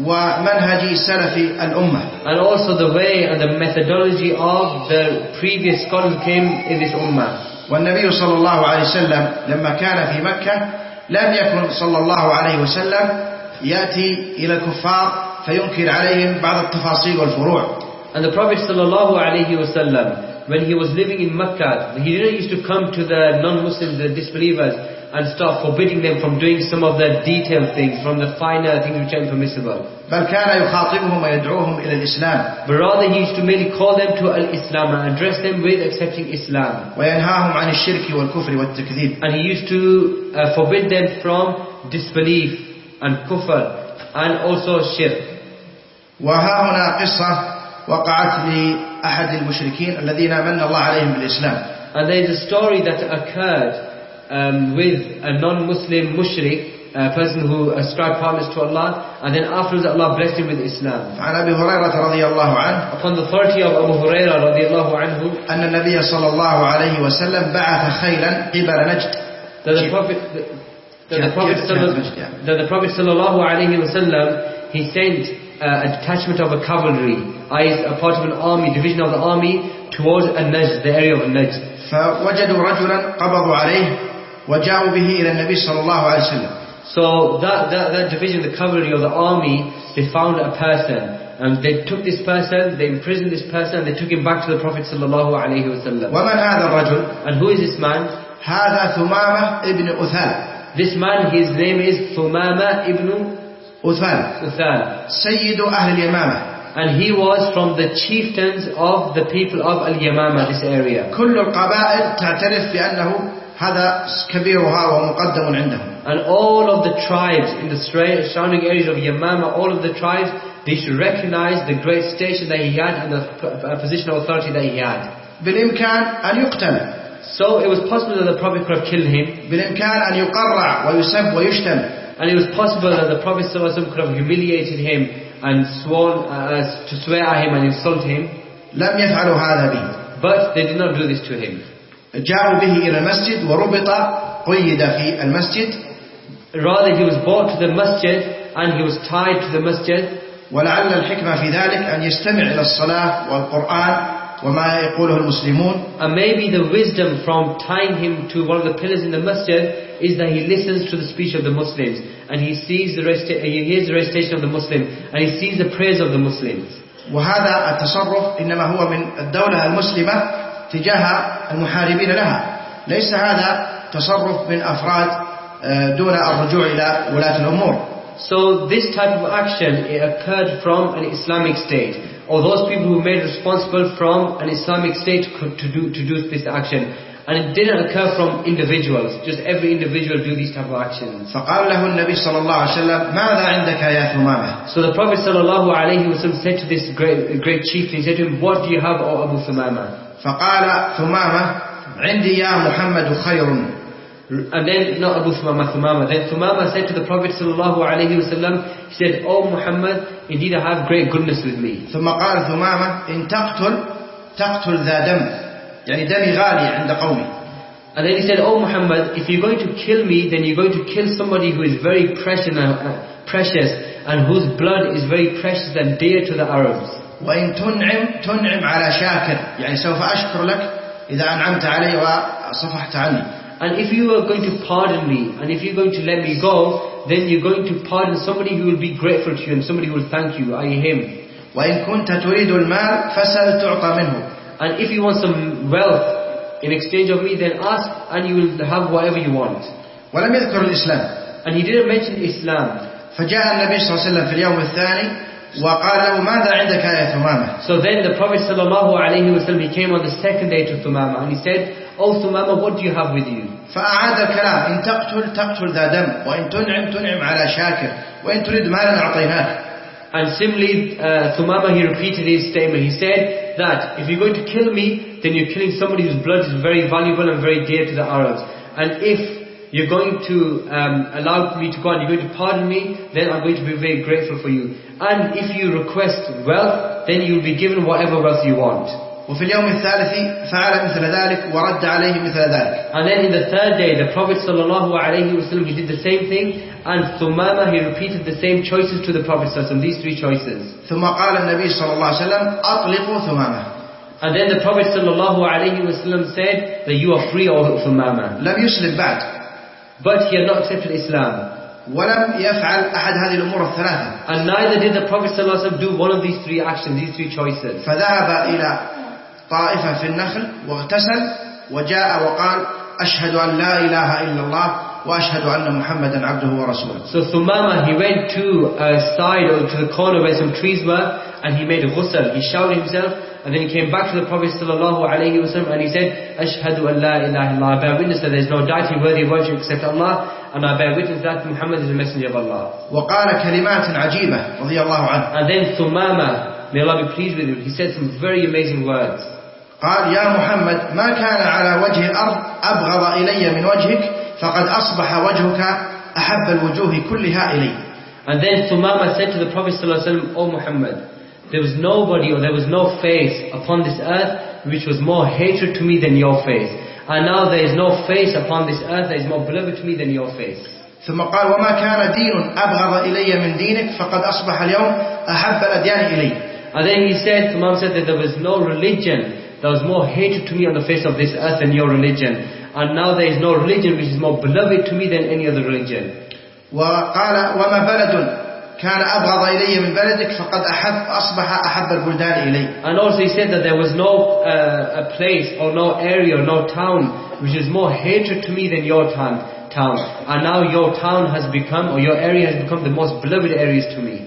ومنهج سلف الأمة. And also the way and the methodology of the previous scholars who came in this ummah. والنبي صلى الله عليه وسلم لما كان في مكة لم يكن صلى الله عليه وسلم يأتي إلى الكفار فينكر عليهم بعض التفاصيل والفروع. And the Prophet sallallahu alaihi wasallam, when he was living in Makkah, he didn't used to come to the non-Muslims, the disbelievers, and start forbidding them from doing some of the detailed things, from the finer things which are impermissible. بل كان يخاطبهم ويدعوهم إلى الإسلام. But rather he used to merely call them to al-Islam and address them with accepting Islam. وينهاهم عن الشرك والكفر والتكذيب. And he used to uh, forbid them from disbelief and kufr and also shirk. وها هنا قصة وقعت لأحد المشركين الذين من الله عليهم بالإسلام. And there is a story that occurred um, with a non-Muslim mushrik, a person who ascribed partners to Allah, and then afterwards Allah blessed him with Islam. عن أبي هريرة رضي الله عنه Upon the authority of Abu Hurairah رضي الله عنه, أن النبي صلى الله عليه وسلم بعث خيلا قبل نجد. that the Prophet, that the Prophet, that the Prophet sallallahu alaihi wasallam, he sent uh, a detachment of a cavalry, that is a part of an army, division of the army, towards Najd, the area of Najd. فوجدوا رجلا قبضوا عليه وجاءوا به إلى النبي صلى الله عليه وسلم. So that, that, that division, the cavalry of the army, they found a person, and they took this person, they imprisoned this person, and they took him back to the Prophet sallallahu alaihi wasallam. ومن هذا الرجل؟ And who is this man? هذا ثمامة ابن أثال. This man, his name is Thumama ibn أثال. Uthal. سيد أهل اليمامة. And he was from the chieftains of the people of Al-Yamama, this area. كل القبائل تعترف بأنه هذا كبيرها ومقدم عندهم. And all of the tribes in the surrounding areas of Yamama, all of the tribes, they should recognize the great station that he had and the position of authority that he had. بالإمكان أن يقتل. So it was possible that the Prophet could have killed him. بالإمكان أن يقرع ويسب ويشتم. And it was possible that the Prophet ﷺ could have humiliated him and sworn uh, to swear at him and insult him. لم يفعلوا هذا به. But they did not do this to him. جاءوا به إلى المسجد وربط قيد في المسجد. Rather he was brought to the masjid and he was tied to the masjid. ولعل الحكمة في ذلك أن يستمع إلى الصلاة والقرآن وما يقوله المسلمون. And maybe the wisdom from tying him to one of the pillars in the masjid is that he listens to the speech of the Muslims, and he sees the recita- he hears the recitation of the Muslim, and he sees the prayers of the Muslims. وهذا التصرف إنما هو من الدولة المسلمة تجاه المحاربين لها. ليس هذا تصرف من أفراد دون الرجوع إلى ولاة الأمور. So this type of action it occurred from an Islamic state, or those people who were made responsible from an Islamic state to do to do this action. And it didn't occur from individuals, just every individual do these type of actions. فقال له النبي صلى الله عليه وسلم ماذا عندك يا ثمامة. So the Prophet sallallahu alayhi wa sallam said to this great, great chieftain, he said to him, what do you have, O Abu Thumama? فقال ثمامة عندي يا محمد خير. And then, not Abu Thumama, Thumama. Then Thumama said to the Prophet sallallahu alayhi wa sallam, he said, O Muhammad, indeed I have great goodness with me. ثم قال ثمامة إن تقتل تقتل ذا دم. يعني دمي غالي عند قومي. And then he said, oh Muhammad, if you're going to kill me, then you're going to kill somebody who is very precious and, uh, precious and whose blood is very precious and dear to the Arabs. وإن تنعم تنعم على شاكر. يعني سوف أشكر لك إذا أنعمت علي وصفحت عني. And if you are going to pardon me, and if you're going to let me go, then you're going to pardon somebody who will be grateful to you and somebody who will thank you, that is him. وإن كنت تريد المال فسأل تعطى منه. And if you want some wealth in exchange of me, then ask and you will have whatever you want. ولم يذكر الإسلام. And he didn't mention Islam. فجاء النبي صلى الله عليه وسلم في اليوم الثاني وقال له ماذا عندك يا ثمامة. So then the Prophet sallallahu alayhi wa sallam, he came on the second day to Thumama and he said, oh Thumama, what do you have with you? فأعاد الكلام إن تقتل تقتل ذا دم وإن تنعم تنعم على شاكر وإن تريد مالا أعطيناك. And similarly, uh, Thumama, he repeated his statement. He said that if you're going to kill me, then you're killing somebody whose blood is very valuable and very dear to the Arabs. And if you're going to um, allow me to go and you're going to pardon me, then I'm going to be very grateful for you. And if you request wealth, then you'll be given whatever wealth you want. وفي اليوم الثالث فعل مثل ذلك ورد عليه مثل ذلك. And then in the third day, the Prophet sallallahu alayhi wa sallam, he did the same thing, and Thumama, he repeated the same choices to the Prophet sallallahu alayhi wa sallam, these three choices. ثم قال النبي صلى الله عليه وسلم أطلقوا ثمامة. And then the Prophet sallallahu alayhi wa sallam said that you are free, O Thumama. لم يسلم بعد. But he had not accepted Islam. ولم يفعل أحد هذه الأمور الثلاثة. And neither did the Prophet sallallahu alayhi wa sallam do one of these three actions, these three choices. فذهب إلى طائفة في النخل واغتسل وجاء وقال أشهد أن لا إله إلا الله وأشهد أن محمدا عبده ورسوله. So Thumama, he went to a side or to the corner where some trees were and he made a ghusl. He showered himself and then he came back to the Prophet sallallahu alayhi wa sallam and he said, Ashhadu an la ilaha illallah. I bear witness that there is no deity worthy of worship except Allah, and I bear witness that Muhammad is the messenger of Allah. وقال كلمات عجيبة رضي الله عنه. And then Thumama, may Allah be pleased with him, he said some very amazing words. قال يا محمد ما كان على وجه الأرض أبغض إلي من وجهك فقد أصبح وجهك أحب الوجوه كلها إلي. And then Thumama said to the Prophet sallallahu alaihi wasallam, O Muhammad, there was nobody or there was no face upon this earth which was more hatred to me than your face. And now there is no face upon this earth that is more beloved to me than your face. ثم قال وما كان دين أبغض إلي من دينك فقد أصبح اليوم أحب الأديان إلي. And then he said, Thumama said that there was no religion there was more hatred to me on the face of this earth than your religion. And now there is no religion which is more beloved to me than any other religion. وقال وما بلد كان أبغض إلي من بلدك فقد أحب أصبح أحب البلدان إلي. And also he said that there was no uh, a place or no area or no town which is more hatred to me than your town. town. And now your town has become, or your area has become the most beloved areas to me.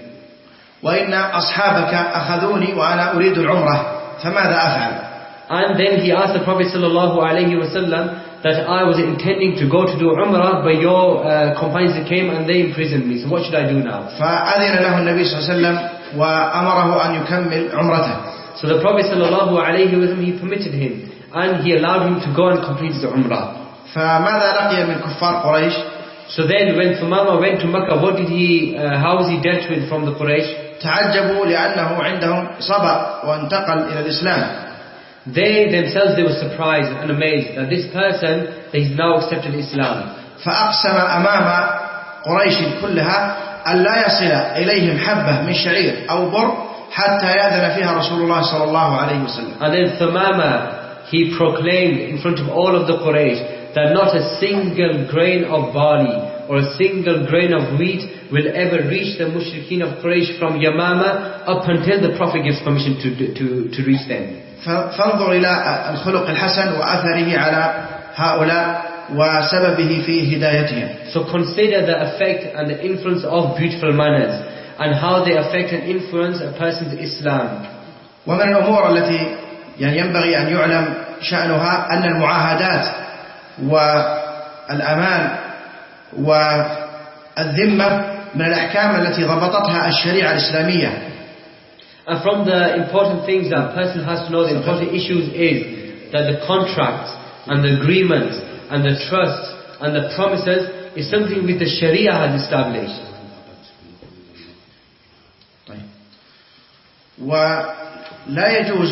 وإن أصحابك أخذوني وأنا أريد العمرة فماذا أفعل؟ And then he asked the Prophet sallallahu alayhi wa sallam that I was intending to go to do Umrah, but your uh, companions came and they imprisoned me. So what should I do now? فأذن له النبي صلى الله عليه وسلم وأمره أن يكمل عمرته. So the Prophet sallallahu alayhi wa sallam, he permitted him and he allowed him to go and complete his Umrah. فماذا لقي من كفار قريش؟ So then when Thumama went to Makkah, what did he, uh, how was he dealt with from the Quraysh? تعجبوا لأنه عندهم صبأ وانتقل إلى الإسلام. They themselves, they were surprised and amazed that this person, that he's now accepted Islam. فأقسم أمام قريش كلها أن لا يصل إليهم حبة من شعير أو بر حتى يأذن فيها رسول الله صلى الله عليه وسلم. And then Thumama, he proclaimed in front of all of the Quraysh that not a single grain of barley or a single grain of wheat will ever reach the mushrikeen of Quraysh from Yamama up until the Prophet gives permission to, to, to reach them. فانظر إلى الخلق الحسن وأثره على هؤلاء وسببه في هدايتهم. So consider the effect and the influence of beautiful manners and how they affect and influence a person's Islam. ومن الأمور التي يعني ينبغي أن يعلم شأنها أن المعاهدات والأمان والذمة من الأحكام التي ضبطتها الشريعة الإسلامية. And from the important things that a person has to know, the important issues is that the contracts and the agreements and the trust and the promises is something which the Sharia has established. ولا يجوز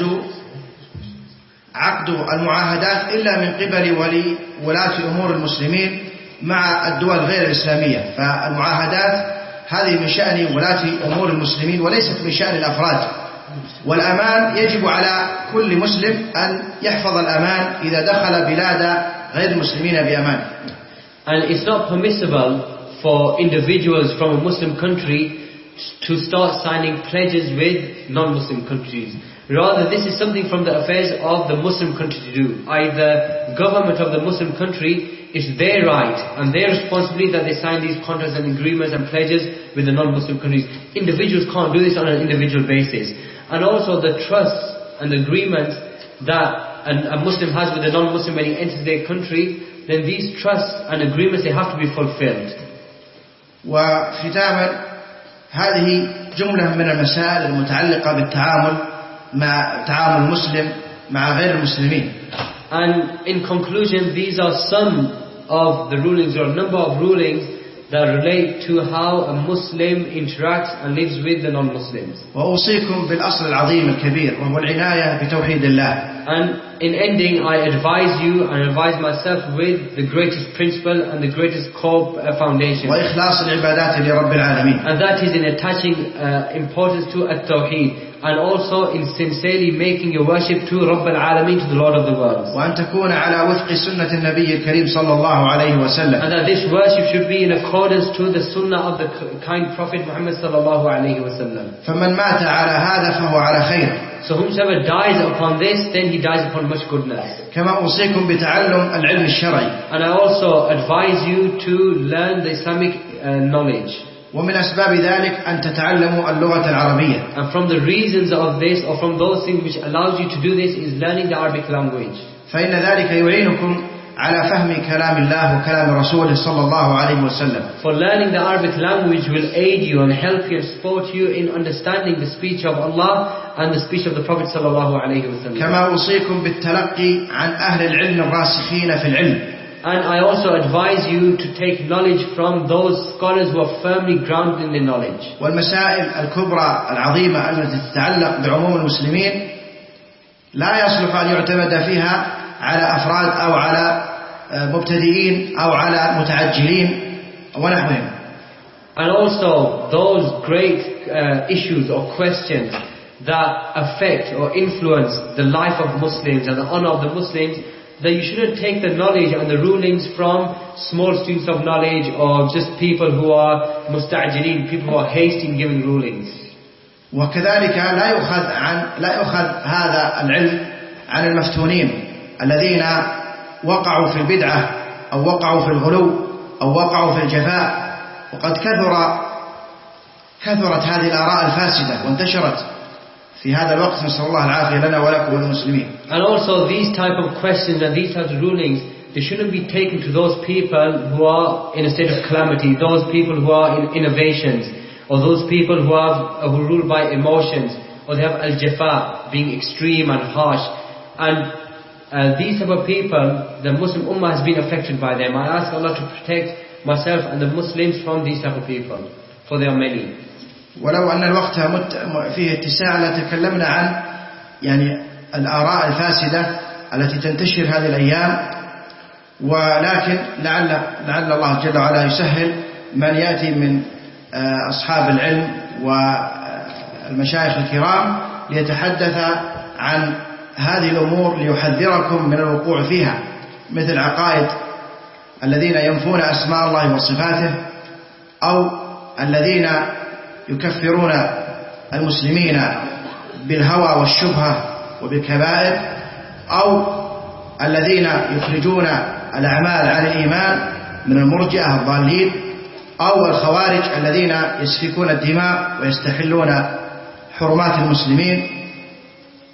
عقد المعاهدات إلا من قبل ولي ولاة أمور المسلمين مع الدول غير الإسلامية. فالمعاهدات هذه من شأن ولاة أمور المسلمين وليست من شأن الأفراد. والأمان يجب على كل مسلم أن يحفظ الأمان إذا دخل بلاد غير المسلمين بأمان. And it's not permissible for individuals from a Muslim country to start signing pledges with non-Muslim countries. Rather, this is something from the affairs of the Muslim country to do. Either government of the Muslim country, it's their right and their responsibility that they sign these contracts and agreements and pledges with the non-Muslim countries. Individuals can't do this on an individual basis. And also the trusts and the agreements that a Muslim has with a non-Muslim when he enters their country, then these trusts and agreements, they have to be fulfilled. وختاما هذه جملة من المسائل المتعلقة بالتعامل مع تعامل المسلم مع غير المسلمين. And in conclusion, these are some of the rulings or a number of rulings that relate to how a Muslim interacts and lives with the non-Muslims. وأوصيكم بالأصل العظيم الكبير وهو العناية بتوحيد الله. And in ending, I advise you and advise myself with the greatest principle and the greatest core foundation. وإخلاص العبادات لرب العالمين. And that is in attaching uh, importance to at-tawheed. And also in sincerely making your worship to Rabb al-Alamin, to the Lord of the worlds. وأن تكون على وفق سنة النبي الكريم صلى الله عليه وسلم. And that this worship should be in accordance to the sunnah of the kind Prophet Muhammad صلى الله عليه وسلم. فمن مات على هذا فهو على خير. So whomsoever dies upon this, then he dies upon much goodness. كما أوصيكم بتعلم العلم الشرعي. And I also advise you to learn the Islamic uh, knowledge. ومن أسباب ذلك أن تتعلموا اللغة العربية. And from the reasons of this, or from those things which allows you to do this, is learning the Arabic language. فإن ذلك يعينكم على فهم كلام الله وكلام رسوله صلى الله عليه وسلم. For learning the Arabic language will aid you and help you and support you in understanding the speech of Allah and the speech of the Prophet صلى الله عليه وسلم. كما أوصيكم بالتلقي عن أهل العلم الراسخين في العلم. And I also advise you to take knowledge from those scholars who are firmly grounded in the knowledge. والمسائل الكبرى العظيمة التي تتعلق بعموم المسلمين لا يصلح أن يعتمد فيها على أفراد أو على مبتدئين أو على متعجلين ونحوهم. And also those great uh, issues or questions that affect or influence the life of Muslims and the honor of the Muslims, that you shouldn't take the knowledge and the rulings from small students of knowledge or just people who are musta'jilin, people who are hasty in giving rulings. وكذلك لا يؤخذ عن لا يؤخذ هذا العلم عن المفتونين الذين وقعوا في البدعة أو وقعوا في الغلو أو وقعوا في الجفاء. وقد كثر كثرت هذه الآراء الفاسدة وانتشرت في هذا الوقت. نسأل الله العافية لنا ولكم وللمسلمين. And also these type of questions and these types of rulings, they shouldn't be taken to those people who are in a state of calamity, those people who are in innovations, or those people who have who rule by emotions, or they have al-jafa, being extreme and harsh. And uh, these type of people, the Muslim Ummah has been affected by them. I ask Allah to protect myself and the Muslims from these type of people, for there are many. ولو أن الوقت فيه اتساع لتكلمنا عن يعني الآراء الفاسدة التي تنتشر هذه الأيام، ولكن لعل لعل الله جل وعلا يسهل من يأتي من أصحاب العلم والمشايخ الكرام ليتحدث عن هذه الأمور ليحذركم من الوقوع فيها، مثل عقائد الذين ينفون أسماء الله وصفاته، أو الذين يكفرون المسلمين بالهوى والشبهة وبالكبائر، أو الذين يخرجون الأعمال عن الإيمان من المرجئة الضالين، أو الخوارج الذين يسفكون الدماء ويستحلون حرمات المسلمين.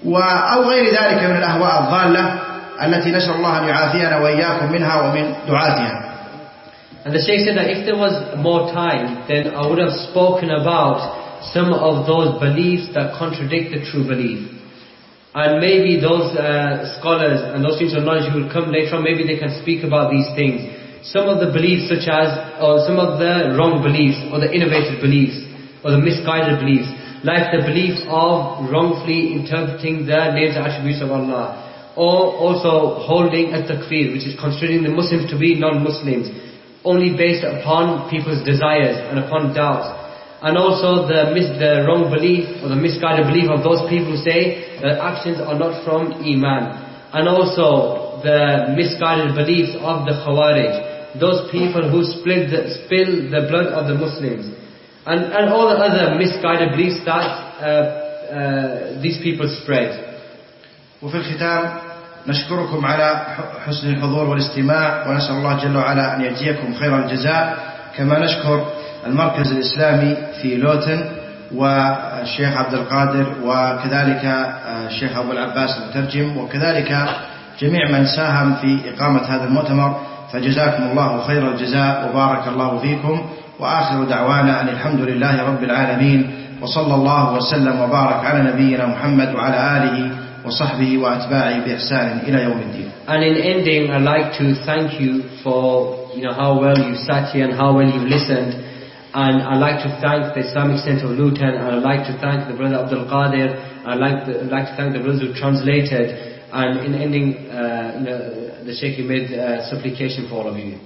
أو غير ذلك من الأهواء الضالة التي نسأل الله أن يعافينا وإياكم منها ومن دعاتها. And the Shaykh said that if there was more time, then I would have spoken about some of those beliefs that contradict the true belief. And maybe those uh, scholars and those students of knowledge who will come later on, maybe they can speak about these things. Some of the beliefs such as, or some of the wrong beliefs, or the innovative beliefs, or the misguided beliefs, like the belief of wrongfully interpreting the names and attributes of Allah, or also holding at-takfir, which is considering the Muslims to be non-Muslims, only based upon people's desires and upon doubts. And also the mis the wrong belief or the misguided belief of those people who say that actions are not from Iman. And also the misguided beliefs of the Khawarij, those people who split the, spill the blood of the Muslims. And, and all the other misguided beliefs that uh, uh, these people spread. وفي الختام نشكركم على حسن الحضور والاستماع، ونسأل الله جل وعلا أن يجزيكم خير الجزاء، كما نشكر المركز الإسلامي في لوتن والشيخ عبد القادر وكذلك الشيخ أبو العباس المترجم وكذلك جميع من ساهم في إقامة هذا المؤتمر، فجزاكم الله خير الجزاء وبارك الله فيكم، وآخر دعوانا أن الحمد لله رب العالمين، وصلى الله وسلم وبارك على نبينا محمد وعلى آله وصحبه وأتباعه بإحسان إلى يوم الدين. And in ending, I'd like to thank you for, you know, how well you sat here and how well you listened. And I'd like to thank the Islamic Center of Luton, and I'd like to thank the brother Abdul Qadir, I'd like, the, I'd like to thank the brothers who translated. And in ending, uh, you know, the Sheikh made uh, supplication for all of you.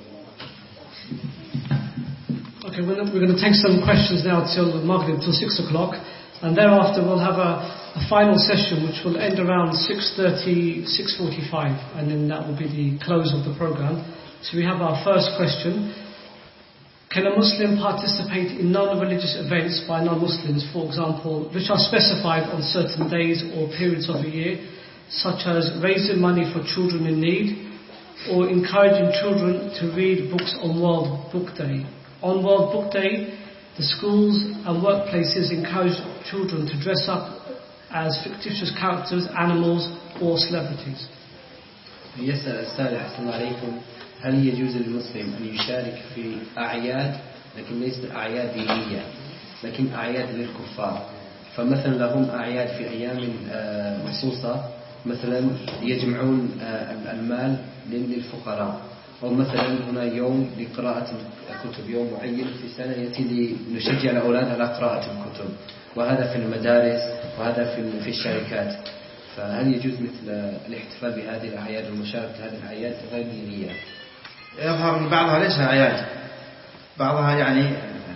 Okay, we're, we're going to take some questions now till Maghrib, till six o'clock. And thereafter we'll have a, a final session which will end around six thirty, six forty-five, and then that will be the close of the program. So we have our first question. Can a Muslim participate in non-religious events by non-Muslims, for example, which are specified on certain days or periods of the year, such as raising money for children in need, or encouraging children to read books on World Book Day? On World Book Day, the schools and workplaces encourage children to dress up as fictitious characters, animals or celebrities. يسأل السائل أحسن الله عليكم، هل يجوز للمسلم أن يشارك في أعياد لكن ليست أعياد دينية لكن أعياد للكفار؟ فمثلا لهم أعياد في أيام مخصوصة، مثلا يجمعون المال للفقراء، أو مثلا هنا يوم لقراءة الكتب، يوم معين في السنة يأتي لنشجع الأولاد على قراءة الكتب، وهذا في المدارس وهذا في في الشركات. فهل يجوز مثل الاحتفال بهذه الأعياد والمشاركة في هذه الأعياد غير دينية؟ يظهر أن بعضها ليس أعياد، بعضها يعني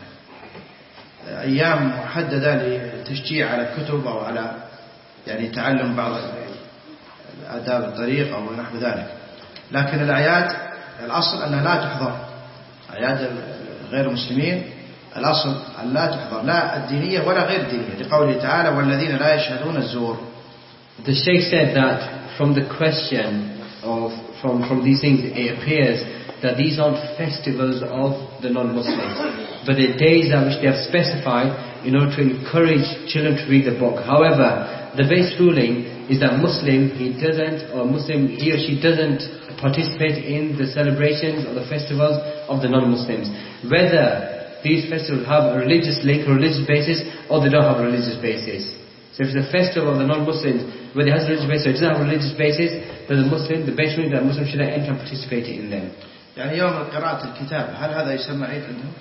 أيام محددة لتشجيع على الكتب أو على يعني تعلم بعض آداب الطريق أو نحو ذلك. لكن الأعياد الأصل أنها لا تحضر، أعياد غير المسلمين الأصل أن لا تحضر، لا الدينية ولا غير الدينية، لقوله تعالى والذين لا يشهدون الزور. The Shaykh said that from the question of from from these things it appears that these aren't festivals of the non-Muslims, but the days that which they have specified in order to encourage children to read the book. However, the base ruling is that Muslim he doesn't, or Muslim he or she doesn't participate in the celebrations or the festivals of the non-Muslims. Whether these festivals have a religious link or religious basis, or they don't have a religious basis. So if it's a festival of the non-Muslims, whether it has a religious basis or it doesn't have a religious basis, then the Muslim, the base ruling that Muslims should enter and participate in them. يعني يوم قراءة الكتاب هل هذا يسمى عيد عندهم؟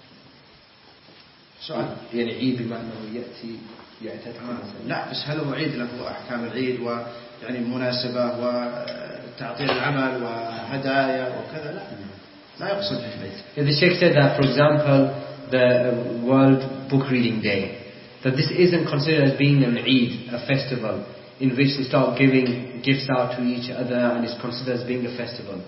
سؤال. يعني عيد بمعنى يأتي يعتاد لا بس هل هو عيد له أحكام العيد ويعني مناسبة وتعطيل العمل وهدايا وكذا؟ لا لا يقصد في البيت. The Sheikh said that, for example, the World Book Reading Day, that this isn't considered as being an Eid, a festival, in which they start giving gifts out to each other and is considered as being a festival.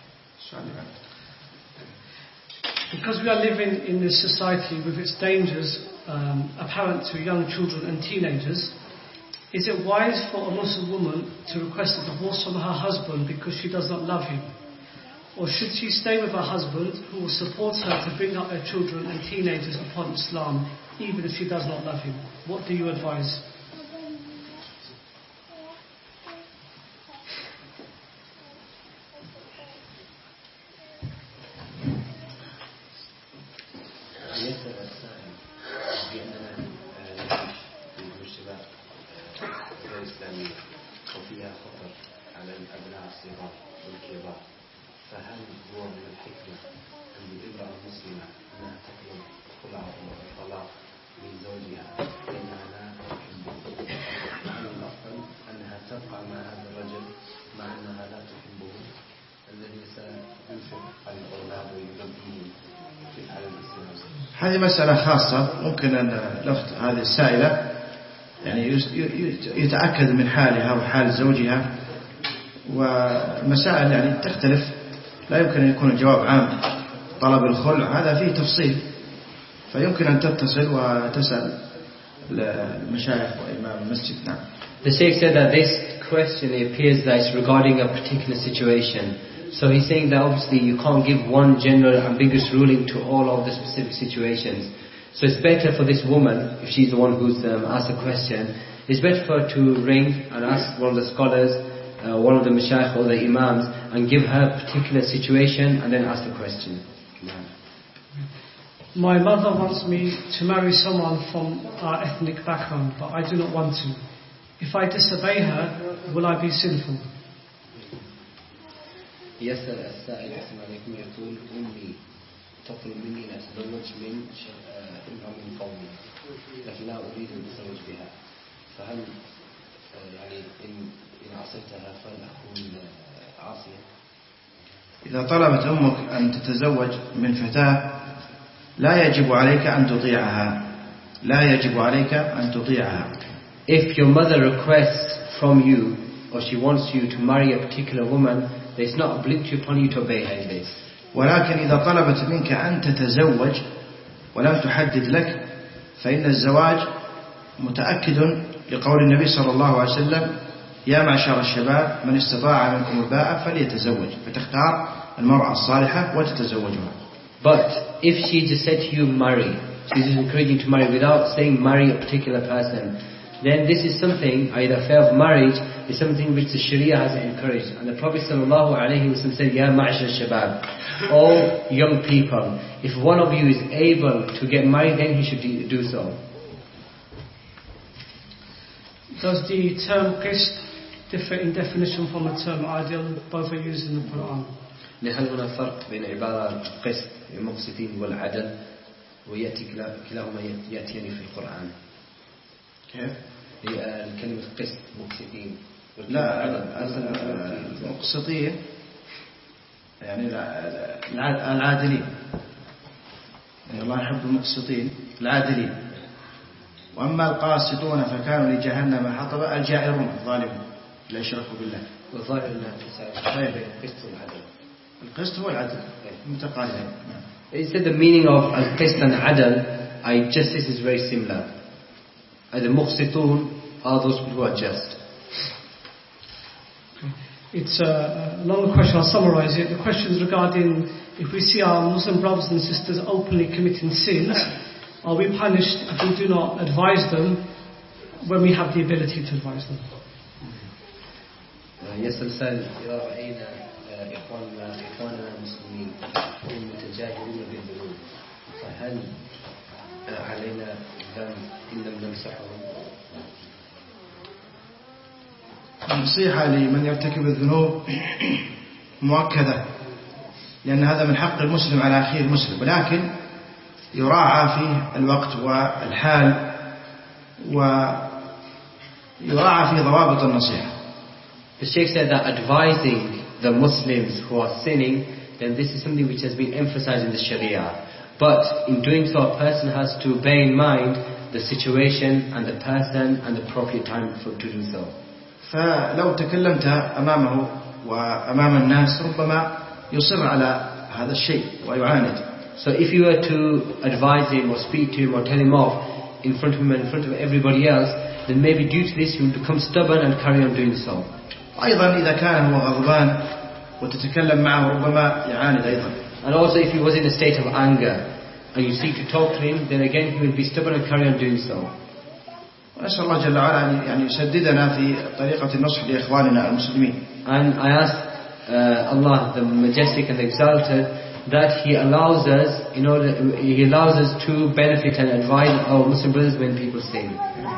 Because we are living in this society with its dangers um, apparent to young children and teenagers, is it wise for a Muslim woman to request a divorce from her husband because she does not love him? Or should she stay with her husband who will support her to bring up their children and teenagers upon Islam even if she does not love him? What do you advise? السائل بأننا نعيش في مجتمع غير إسلامي وفيها خطر على الأبناء الصغار والكبار، فهل هو من الحكمة أن الامرأة المسلمة أنها تطلب خلع الطلاق من زوجها لأنها لا تحبه، وعلى الأفضل أنها تبقى مع هذا الرجل مع أنها لا تحبه الذي سينفق على الأولاد ويربيهم على الإسلام؟ هذه مسألة خاصة، ممكن أن الأخت هذه السائلة يعني يتأكد من حالها وحال زوجها، والمسائل يعني تختلف، لا يمكن أن يكون الجواب عام. طلب الخلع هذا فيه تفصيل، فيمكن أن تتصل وتسأل المشايخ وإمام المسجد. نعم. The Sheikh said that this question appears that it's regarding a particular situation. So he's saying that obviously you can't give one general ambiguous ruling to all of the specific situations. So it's better for this woman, if she's the one who's um, asked the question, it's better for her to ring and ask one of the scholars, uh, one of the mashayikh or the imams, and give her a particular situation and then ask the question. My mother wants me to marry someone from our ethnic background, but I do not want to. If I disobey her, will I be sinful? يسأل السائل السلام عليكم يقول أمي تطلب مني أن أتزوج من امرأة من قومي لكن لا أريد أن أتزوج بها، فهل يعني إن إن عصيتها فهل أكون عاصيا؟ إذا طلبت أمك أن تتزوج من فتاة لا يجب عليك أن تطيعها، لا يجب عليك أن تطيعها. If your mother requests from you or she wants you to marry a particular woman, it's not obligatory upon you to obey her in this. ولكن إذا طلبت منك أن تتزوج ولم تحدد لك، فإن الزواج متأكد لقول النبي صلى الله عليه وسلم: يا معشر الشباب من استطاع منكم الباءة فليتزوج، فتختار المرأة الصالحة وتتزوجها. But if she just said to you marry, she's just encouraging you to marry without saying marry a particular person, then this is something, either affair of marriage is something which the Sharia has encouraged. And the Prophet sallallahu alaihi wasallam said, Ya ma'ashar shabab, all young people, if one of you is able to get married, then he should do so. Does the term qist differ in definition from the term adil? Both are used in the Quran. هل هنا فرق بين عبارة القسط المقسطين والعدل ويأتي كلاهما يأتيان في القرآن؟ كيف؟ هي الكلمة قسط مقسطين. لا المقسطين يعني العادلين، يعني الله يحب المقسطين العادلين. وأما القاسطون فكانوا لجهنم حطبا الجائرون الظالمون لا يشركوا بالله. والظاهر أنها تساوي بين القسط والعدل. القسط هو العدل متقاربين. It said the meaning of al-qist and adl, I justice is very similar. The muqsitun are those people who are just. It's a long question, I'll summarize it. The question is regarding if we see our Muslim brothers and sisters openly committing sins, are we punished if we do not advise them when we have the ability to advise them? يسأل سائل إذا رأينا إخواننا إخواننا المسلمين هم متجاهلون بالذنوب فهل علينا ذنب إن لم ننصحهم؟ النصيحة لمن يرتكب الذنوب مؤكدة، لأن هذا من حق المسلم على أخيه المسلم، ولكن يراعى فيه الوقت والحال ويراعى فيه ضوابط النصيحة. The Sheikh said that advising the Muslims who are sinning, then this is something which has been emphasized in the Sharia. But in doing so, a person has to bear in mind the situation and the person and the appropriate time for to do so. فلو تكلمت أمامه وأمام الناس ربما يصر على هذا الشيء ويعاند. So if you were to advise him or speak to him or tell him off in front of him and in front of everybody else, then maybe due to this he will become stubborn and carry on doing so. أيضا إذا كان هو غضبان وتتكلم معه ربما يعاند أيضا. And also if he was in a state of anger and you seek to talk to him, then again he will be stubborn and carry on doing so. ونسأل الله جل وعلا يعني يسددنا في طريقة النصح لإخواننا المسلمين. And I ask uh, Allah the Majestic and the Exalted that He allows us, in order, He allows us to benefit and advise our Muslim brothers when people sin.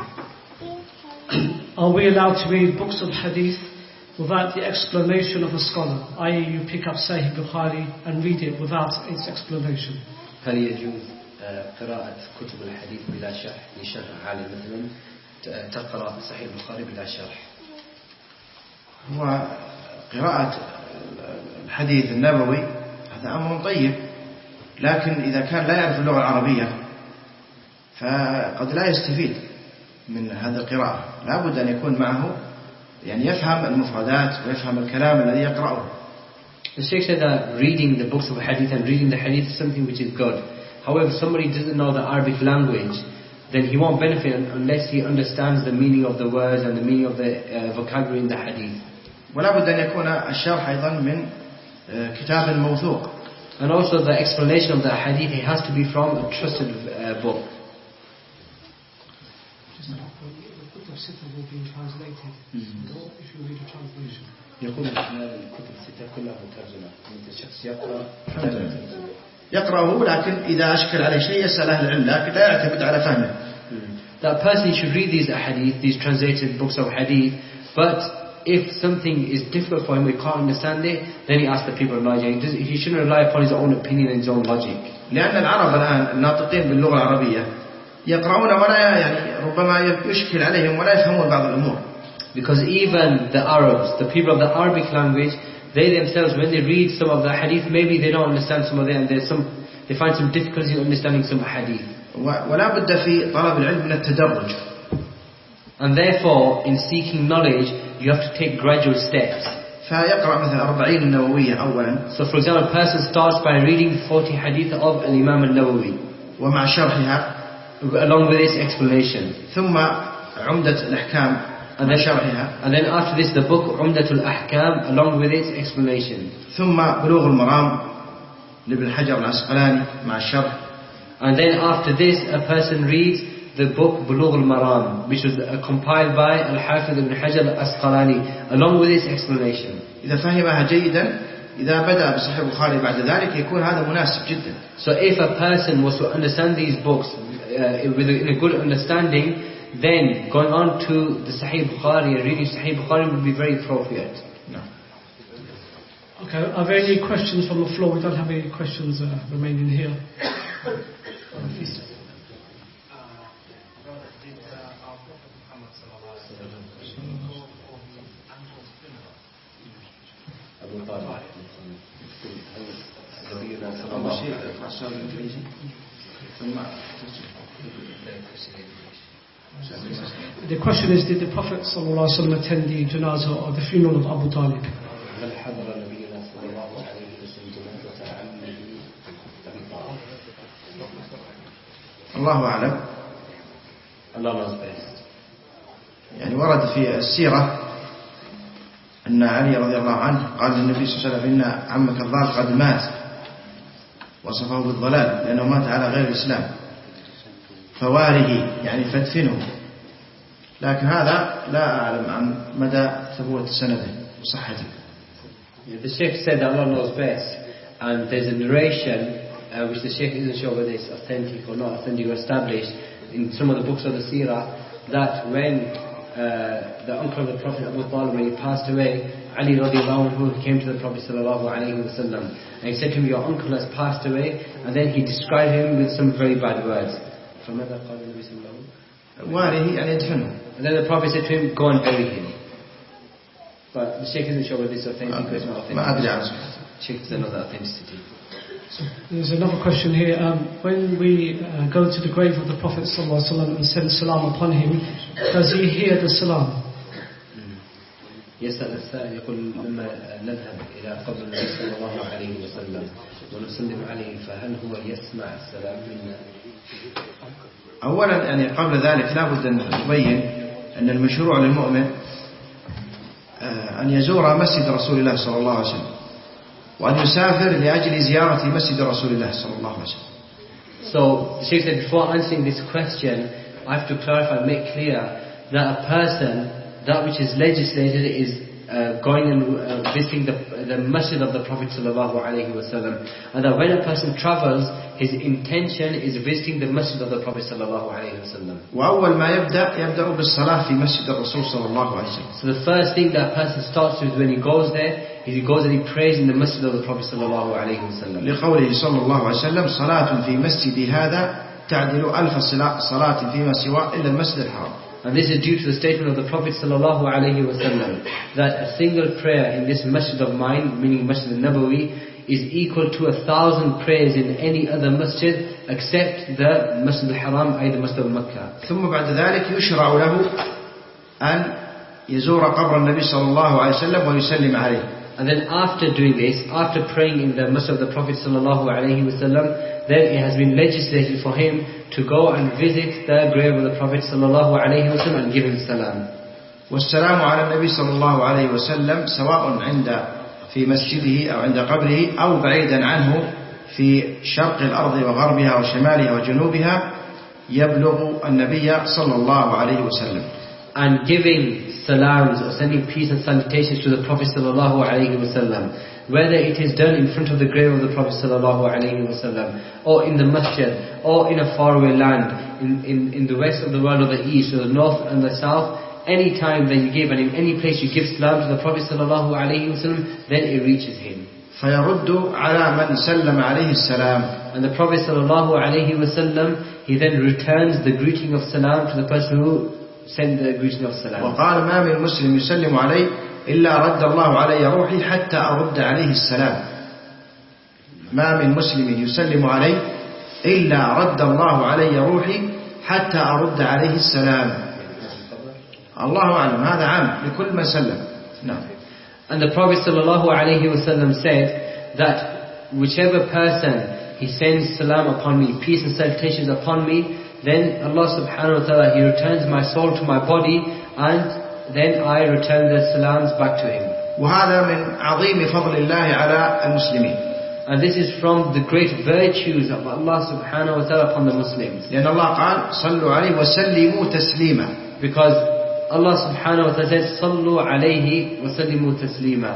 Are we allowed to read books of hadith without the explanation of a scholar? that is, you pick up Sahih Bukhari and read it without its explanation. هل يجوز قراءة كتب الحديث بلا شرح لشرح عالم مثلا تقرأ صحيح البخاري بلا شرح؟ وقراءة الحديث النبوي هذا أمر طيب، لكن إذا كان لا يعرف اللغة العربية فقد لا يستفيد من هذه القراءة. لا بد أن يكون معه يعني يفهم المفردات ويفهم الكلام الذي يقرأه. The Shaykh said that reading the books of hadith and reading the hadith is something which is good. However, if somebody doesn't know the Arabic language, then he won't benefit unless he understands the meaning of the words and the meaning of the uh, vocabulary in the hadith. ولا بد أن يكون الشرح أيضا من كتاب موثوق. And also the explanation of the hadith, it has to be from a trusted uh, book. The sitter will be translated. So if you read a translation. يقول الكتب الستة كلها مترجمة. الشخص يقرأ يقرأه، لكن إذا أشكل عليه شيء يسأل أهل العلم، لكن لا يعتمد على فهمه. That person should read these hadith, these translated books of hadith, but if something is difficult for him, he can't understand it, then he asks the people of knowledge. He, does, he shouldn't rely upon his own opinion and his own logic. لأن العرب الآن الناطقين باللغة العربية يقرؤون ولا يعني ربما يشكل عليهم ولا يفهمون بعض الأمور. Because even the Arabs, the people of the Arabic language, they themselves, when they read some of the hadith, maybe they don't understand some of them, and there's some, they find some difficulty in understanding some hadith. ولا بد في طلب العلم من التدرج. And therefore, in seeking knowledge, you have to take gradual steps. فيقرأ مثل أربعين النووية أولا. So for example, a person starts by reading forty hadith of Imam al-Nawawi. ومع شرحها. Along with its explanation. ثم عمدة الأحكام. And then, and then after this the book Umdatul Ahkam along with its explanation. ثم بلوغ المرام لابن حجر العسقلاني مع الشرح. And then after this a person reads the book Bulugh al-Maram, which was uh, compiled by Al-Hafidh ibn Hajar al-Asqalani along with its explanation. إذا فهمها جيدا إذا بدأ بصحيح البخاري بعد ذلك يكون هذا مناسب جدا. So if a person was to understand these books uh, with a, in a good understanding, then going on to the Sahih Bukhari and reading Sahih Bukhari would be very appropriate. No. Okay, are there any questions from the floor? We don't have any questions uh, remaining here. The question is, did the Prophet ﷺ attend the janazah or the funeral of Abu Talib? الله أعلم. Allah knows best. يعني ورد في السيرة أن علي رضي الله عنه قال للنبي صلى الله عليه وسلم إن عمك الضال قد مات، وصفه بالضلال لأنه مات على غير الإسلام، فواره يعني فادفنه. لكن هذا لا أعلم عن مدى ثبوت سنده وصحته. The Sheikh said that Allah knows best, and there's a narration uh, which the Sheikh isn't sure whether it's authentic or not authentic or established in some of the books of the Seerah, that when uh, the uncle of the Prophet Abu Talib, when he passed away, Ali radiallahu anhu came to the Prophet sallallahu alayhi wa sallam, and he said to him, your uncle has passed away, and then he described him with some very bad words. And then the Prophet said to him, go and bury him. But the Sheikh isn't sure whether it's authentic or it's not authentic. Sheikh doesn't know the authenticity. So there's another question here. Um, when we uh, go to the grave of the Prophet ﷺ and send salam upon him, does he hear the salam? يسأل السائل يقول لما نذهب إلى قبر النبي صلى الله عليه وسلم ونسلم عليه فهل هو يسمع السلام منا؟ أولا يعني قبل ذلك لا بد أن نبين أن المشروع للمؤمن أن يزور مسجد رسول الله صلى الله عليه وسلم وأن يسافر لأجل زيارة مسجد رسول الله صلى الله عليه وسلم. So the Sheikh said, before answering this question, I have to clarify, make clear that a person, that which is legislated is uh, going and uh, visiting the, the masjid of the Prophet sallallahu alaihi wasallam. And that when a person travels, his intention is visiting the masjid of the Prophet sallallahu alaihi wasallam. وأول ما يبدأ يبدأ بالصلاة في مسجد الرسول صلى الله عليه وسلم. So the first thing that person starts with when he goes there, is he goes and he prays in the masjid of the Prophet sallallahu alaihi wasallam. لقوله صلى الله عليه وسلم صلاة في مسجد هذا تعدل ألف صلاة فيما سواه إلا المسجد الحرام. And this is due to the statement of the Prophet sallallahu alaihi wasallam that a single prayer in this masjid of mine, meaning Masjid al-Nabawi, is equal to a thousand prayers in any other masjid except the Masjid al-Haram, ay the Masjid al-Makkah. ثم بعد ذلك يشرع له أن يزور قبر النبي صلى الله عليه وسلم ويسلم عليه. And then after doing this, after praying in the masjid of the Prophet sallallahu alaihi wasallam, then it has been legislated for him to go and visit the grave of the Prophet sallallahu alaihi wasallam and give him salam. والسلام على النبي صلى الله عليه وسلم سواء عند في مسجده أو عند قبره أو بعيدا عنه في شرق الأرض وغربها وشمالها وجنوبها يبلغ النبي صلى الله عليه وسلم. And giving salams or sending peace and salutations to the Prophet sallallahu alaihi wasallam, whether it is done in front of the grave of the Prophet sallallahu alaihi wasallam, or in the masjid, or in a faraway land, in, in, in the west of the world or the east, or the north and the south, any time that you give and in any place you give salam to the Prophet sallallahu alaihi wasallam, then it reaches him. فيرد على من سلم عليه السلام. And the Prophet sallallahu alaihi wasallam, he then returns the greeting of salam to the person who sent the greeting of salam. وقال ما من مسلم يسلم علي إلا رد الله علي روحي حتى أرد عليه السلام. ما من مسلم يسلم علي إلا رد الله علي روحي حتى أرد عليه السلام. الله أعلم هذا عام لكل من سلم. نعم. And the Prophet sallallahu alaihi wasallam said that whichever person he sends salam upon me, peace and salutations upon me, then Allah subhanahu wa ta'ala, he returns my soul to my body and then I return the salams back to him. وهذا من عظيم فضل الله على المسلمين. And this is from the great virtues of Allah subhanahu wa ta'ala upon the Muslims. لأن الله قال صلوا عليه وسلموا تسليما. Because Allah subhanahu wa ta'ala says صلوا عليه وسلموا تسليما.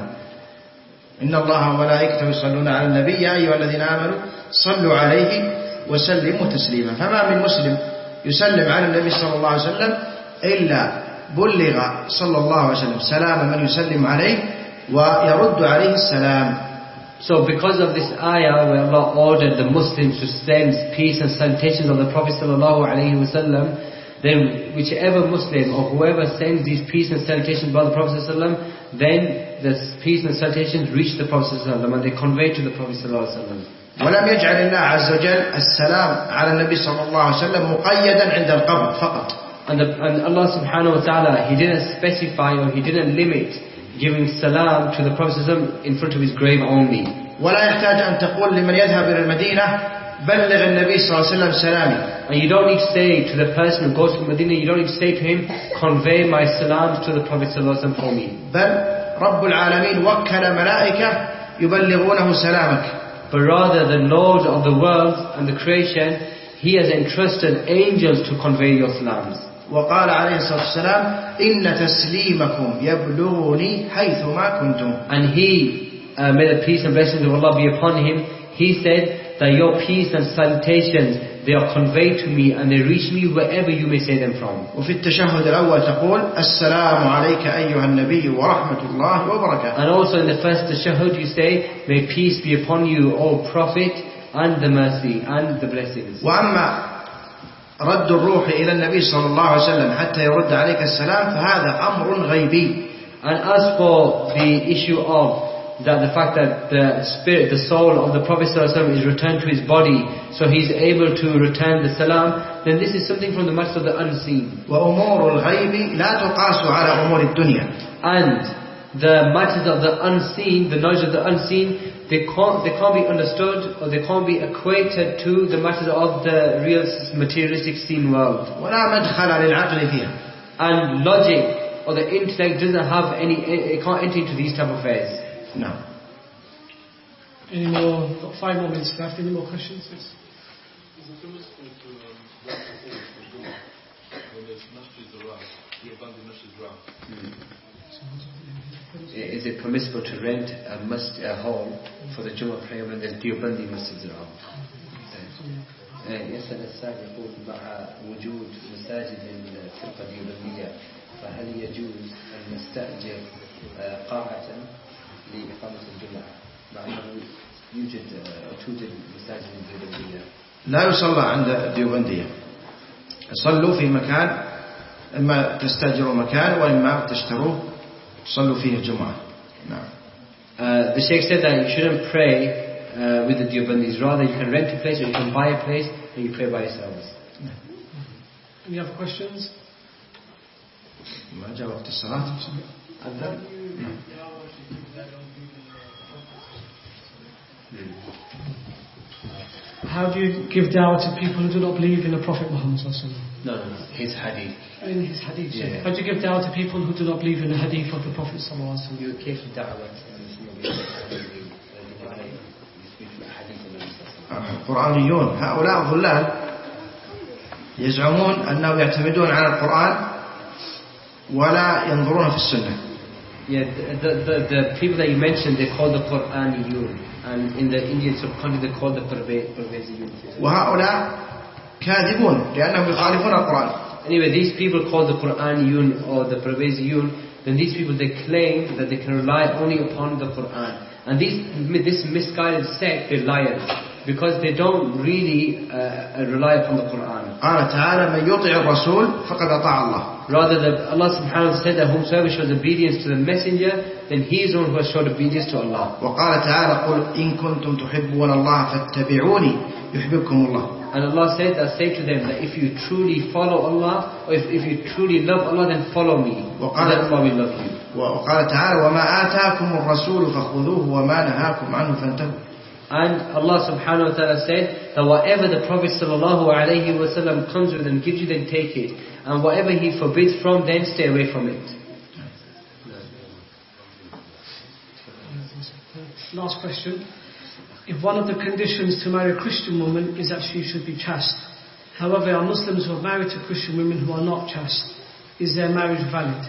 إن الله وملائكته يصلون على النبي يا أيها الذين آمنوا صلوا عليه وسلموا تسليما. فما من مسلم يسلم على النبي صلى الله عليه وسلم إلا بلغ صلى الله عليه وسلم سلام من يسلم عليه ويرد عليه السلام. So because of this ayah where Allah ordered the Muslims to send peace and salutations of the Prophet sallallahu alaihi wasallam, then whichever Muslim or whoever sends these peace and salutations by the Prophet sallallahu alaihi wasallam, then the peace and salutations reach the Prophet sallallahu alaihi wasallam and they convey to the Prophet sallallahu alaihi wasallam. ولم يجعل الله عز وجل السلام على النبي صلى الله عليه وسلم مقيدا عند القبر فقط. And, the, and Allah subhanahu wa ta'ala, he didn't specify or he didn't limit giving salam to the Prophet in front of his grave only. ولا يحتاج أن تقول لمن يذهب إلى المدينة بلغ النبي صلى الله عليه وسلم سلامي. And you don't need to say to the person who goes to Medina, you don't need to say to him, convey my salams to the Prophet sallallahu alaihi wasallam for me. بل رب العالمين وكل ملائكة يبلغونه سلامك. But rather the Lord of the world and the creation, he has entrusted angels to convey your salams. وقال عليه الصلاة والسلام إن تسليمكم يبلغني حيثما كنتم. And he, uh, may the peace and blessings of Allah be upon him, he said that your peace and salutations, they are conveyed to me and they reach me wherever you may say them from. وفي التشهد الأول تقول السلام عليك أيها النبي ورحمة الله وبركاته. And also in the first tashahhud you say, may peace be upon you, O Prophet, and the mercy and the blessings. وأما رد الروح إلى النبي صلى الله عليه وسلم حتى يرد عليك السلام فهذا أمر غيبي. And as for the issue of that the fact that the spirit, the soul of the Prophet ﷺ is returned to his body, so he's able to return the salam, then this is something from the matters of the unseen. وأمور الغيب لا تقاس على أمور الدنيا. And the matters of the unseen, the knowledge of the unseen, they can't, they can't be understood or they can't be equated to the matters of the real materialistic seen world. ولا مدخل للعقل فيها. And logic or the intellect doesn't have any, it can't enter into these type of affairs. No. Any more? Got five more minutes left. Any more questions? Yes. Is it permissible to um, wrap the hall for Jumu'ah when there's masjids around? You abandon masjids around. is it permissible to rent a, must, a hall for the Jummah prayer when there's Deobandi masjids around? يسأل السائل يقول مع وجود مساجد الفرقة الديوبندية فهل يجوز أن نستأجر قاعة لإقامة الجمعة مع أنه يوجد توجد مساجد الديوبندية؟ لا يصلى عند الديوبندية، يصلوا في مكان، إما تستأجروا مكان وإما تشتروه تصلوا فيه الجمعة. نعم. Uh, the Sheikh said that you shouldn't pray uh, with the Deobandis. Rather, you can rent a place or you can buy a place and you pray by yourselves. Any other questions? ما جاء وقت الصلاة. How do you give dawah to people who do not believe in the Prophet Muhammad sallallahu alaihi wasallam? No, no, no. His hadith. In his hadith. Yeah, yeah. How do you give dawah to people who do not believe in the hadith of the Prophet sallallahu alaihi wasallam? You كيف دعوة القرآنيون هؤلاء ضلال يزعمون أنهم يعتمدون على القرآن ولا ينظرون في السنة. Yeah, the, the, the people that you mentioned, they call the Qur'aniyun, and in the Indian subcontinent they call the Parveziyun. وهؤلاء كاذبون لأنهم يخالفون القرآن. Anyway, these people called the Qur'aniyun or the Parveziyun, then these people, they claim that they can rely only upon the Qur'an. And these, this misguided sect, they're liars, because they don't really uh, rely upon the Qur'an. قال تعالى من يطع الرسول فقد أطاع الله. Rather, that Allah subhanahu wa ta'ala said that whomsoever shows obedience to the messenger, then he is the one who has showed obedience to Allah. وقال تعالى قل إن كنتم تحبون الله فاتبعوني يحببكم الله. And Allah said that, say to them that if you truly follow Allah, or if, if you truly love Allah, then follow me. وقال, then Allah will love you. وقال تعالى وما آتاكم الرسول فخذوه وما نهاكم عنه فانتهوا. And Allah subhanahu wa ta'ala said that whatever the Prophet sallallahu alayhi wa sallam comes with and gives you, then take it. And whatever he forbids from, then stay away from it. Last question. If one of the conditions to marry a Christian woman is that she should be chaste, however, are Muslims who are married to Christian women who are not chaste, is their marriage valid?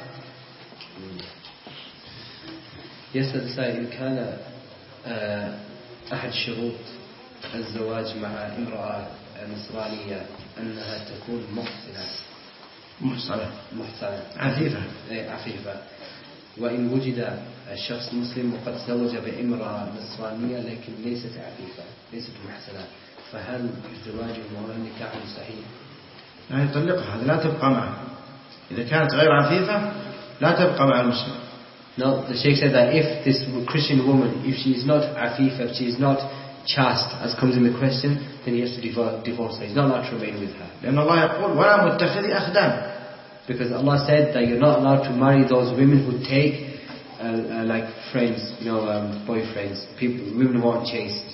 يسأل السائل إن كان أحد شروط الزواج مع امرأة نصرانية أنها تكون محسنة محسنة محسنة عفيفة عفيفة، وإن وجد الشخص مسلم وقد تزوج بامرأة نصرانية لكن ليست عفيفة ليست محسنة، فهل زواجهم ولا نكاح صحيح؟ لا يطلقها، لا تبقى معه. إذا كانت غير عفيفة لا تبقى مع المسلم. No, the Sheikh said that if this Christian woman, if she is not afif, if she is not chaste, as comes in the question, then he has to divorce, divorce her. He's not allowed to remain with her. لأن الله يقول ولا متخذي أخدان. Because Allah said that you're not allowed to marry those women who take uh, uh, like friends, you know, um, boyfriends, people, women who aren't chaste.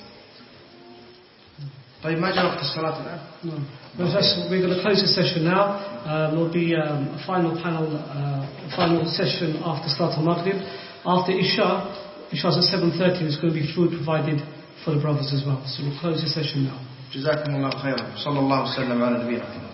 طيب ما جاء وقت الصلاة الآن؟ No. Well, just, we're going to close the session now. Um, there'll be um, a final panel, uh, final session after Salat al-Maghrib. After Isha, Isha's at seven thirty, there's going to be food provided for the brothers as well. So we'll close the session now. جزاكم الله خيرا. صلى الله وسلم على نبينا محمد.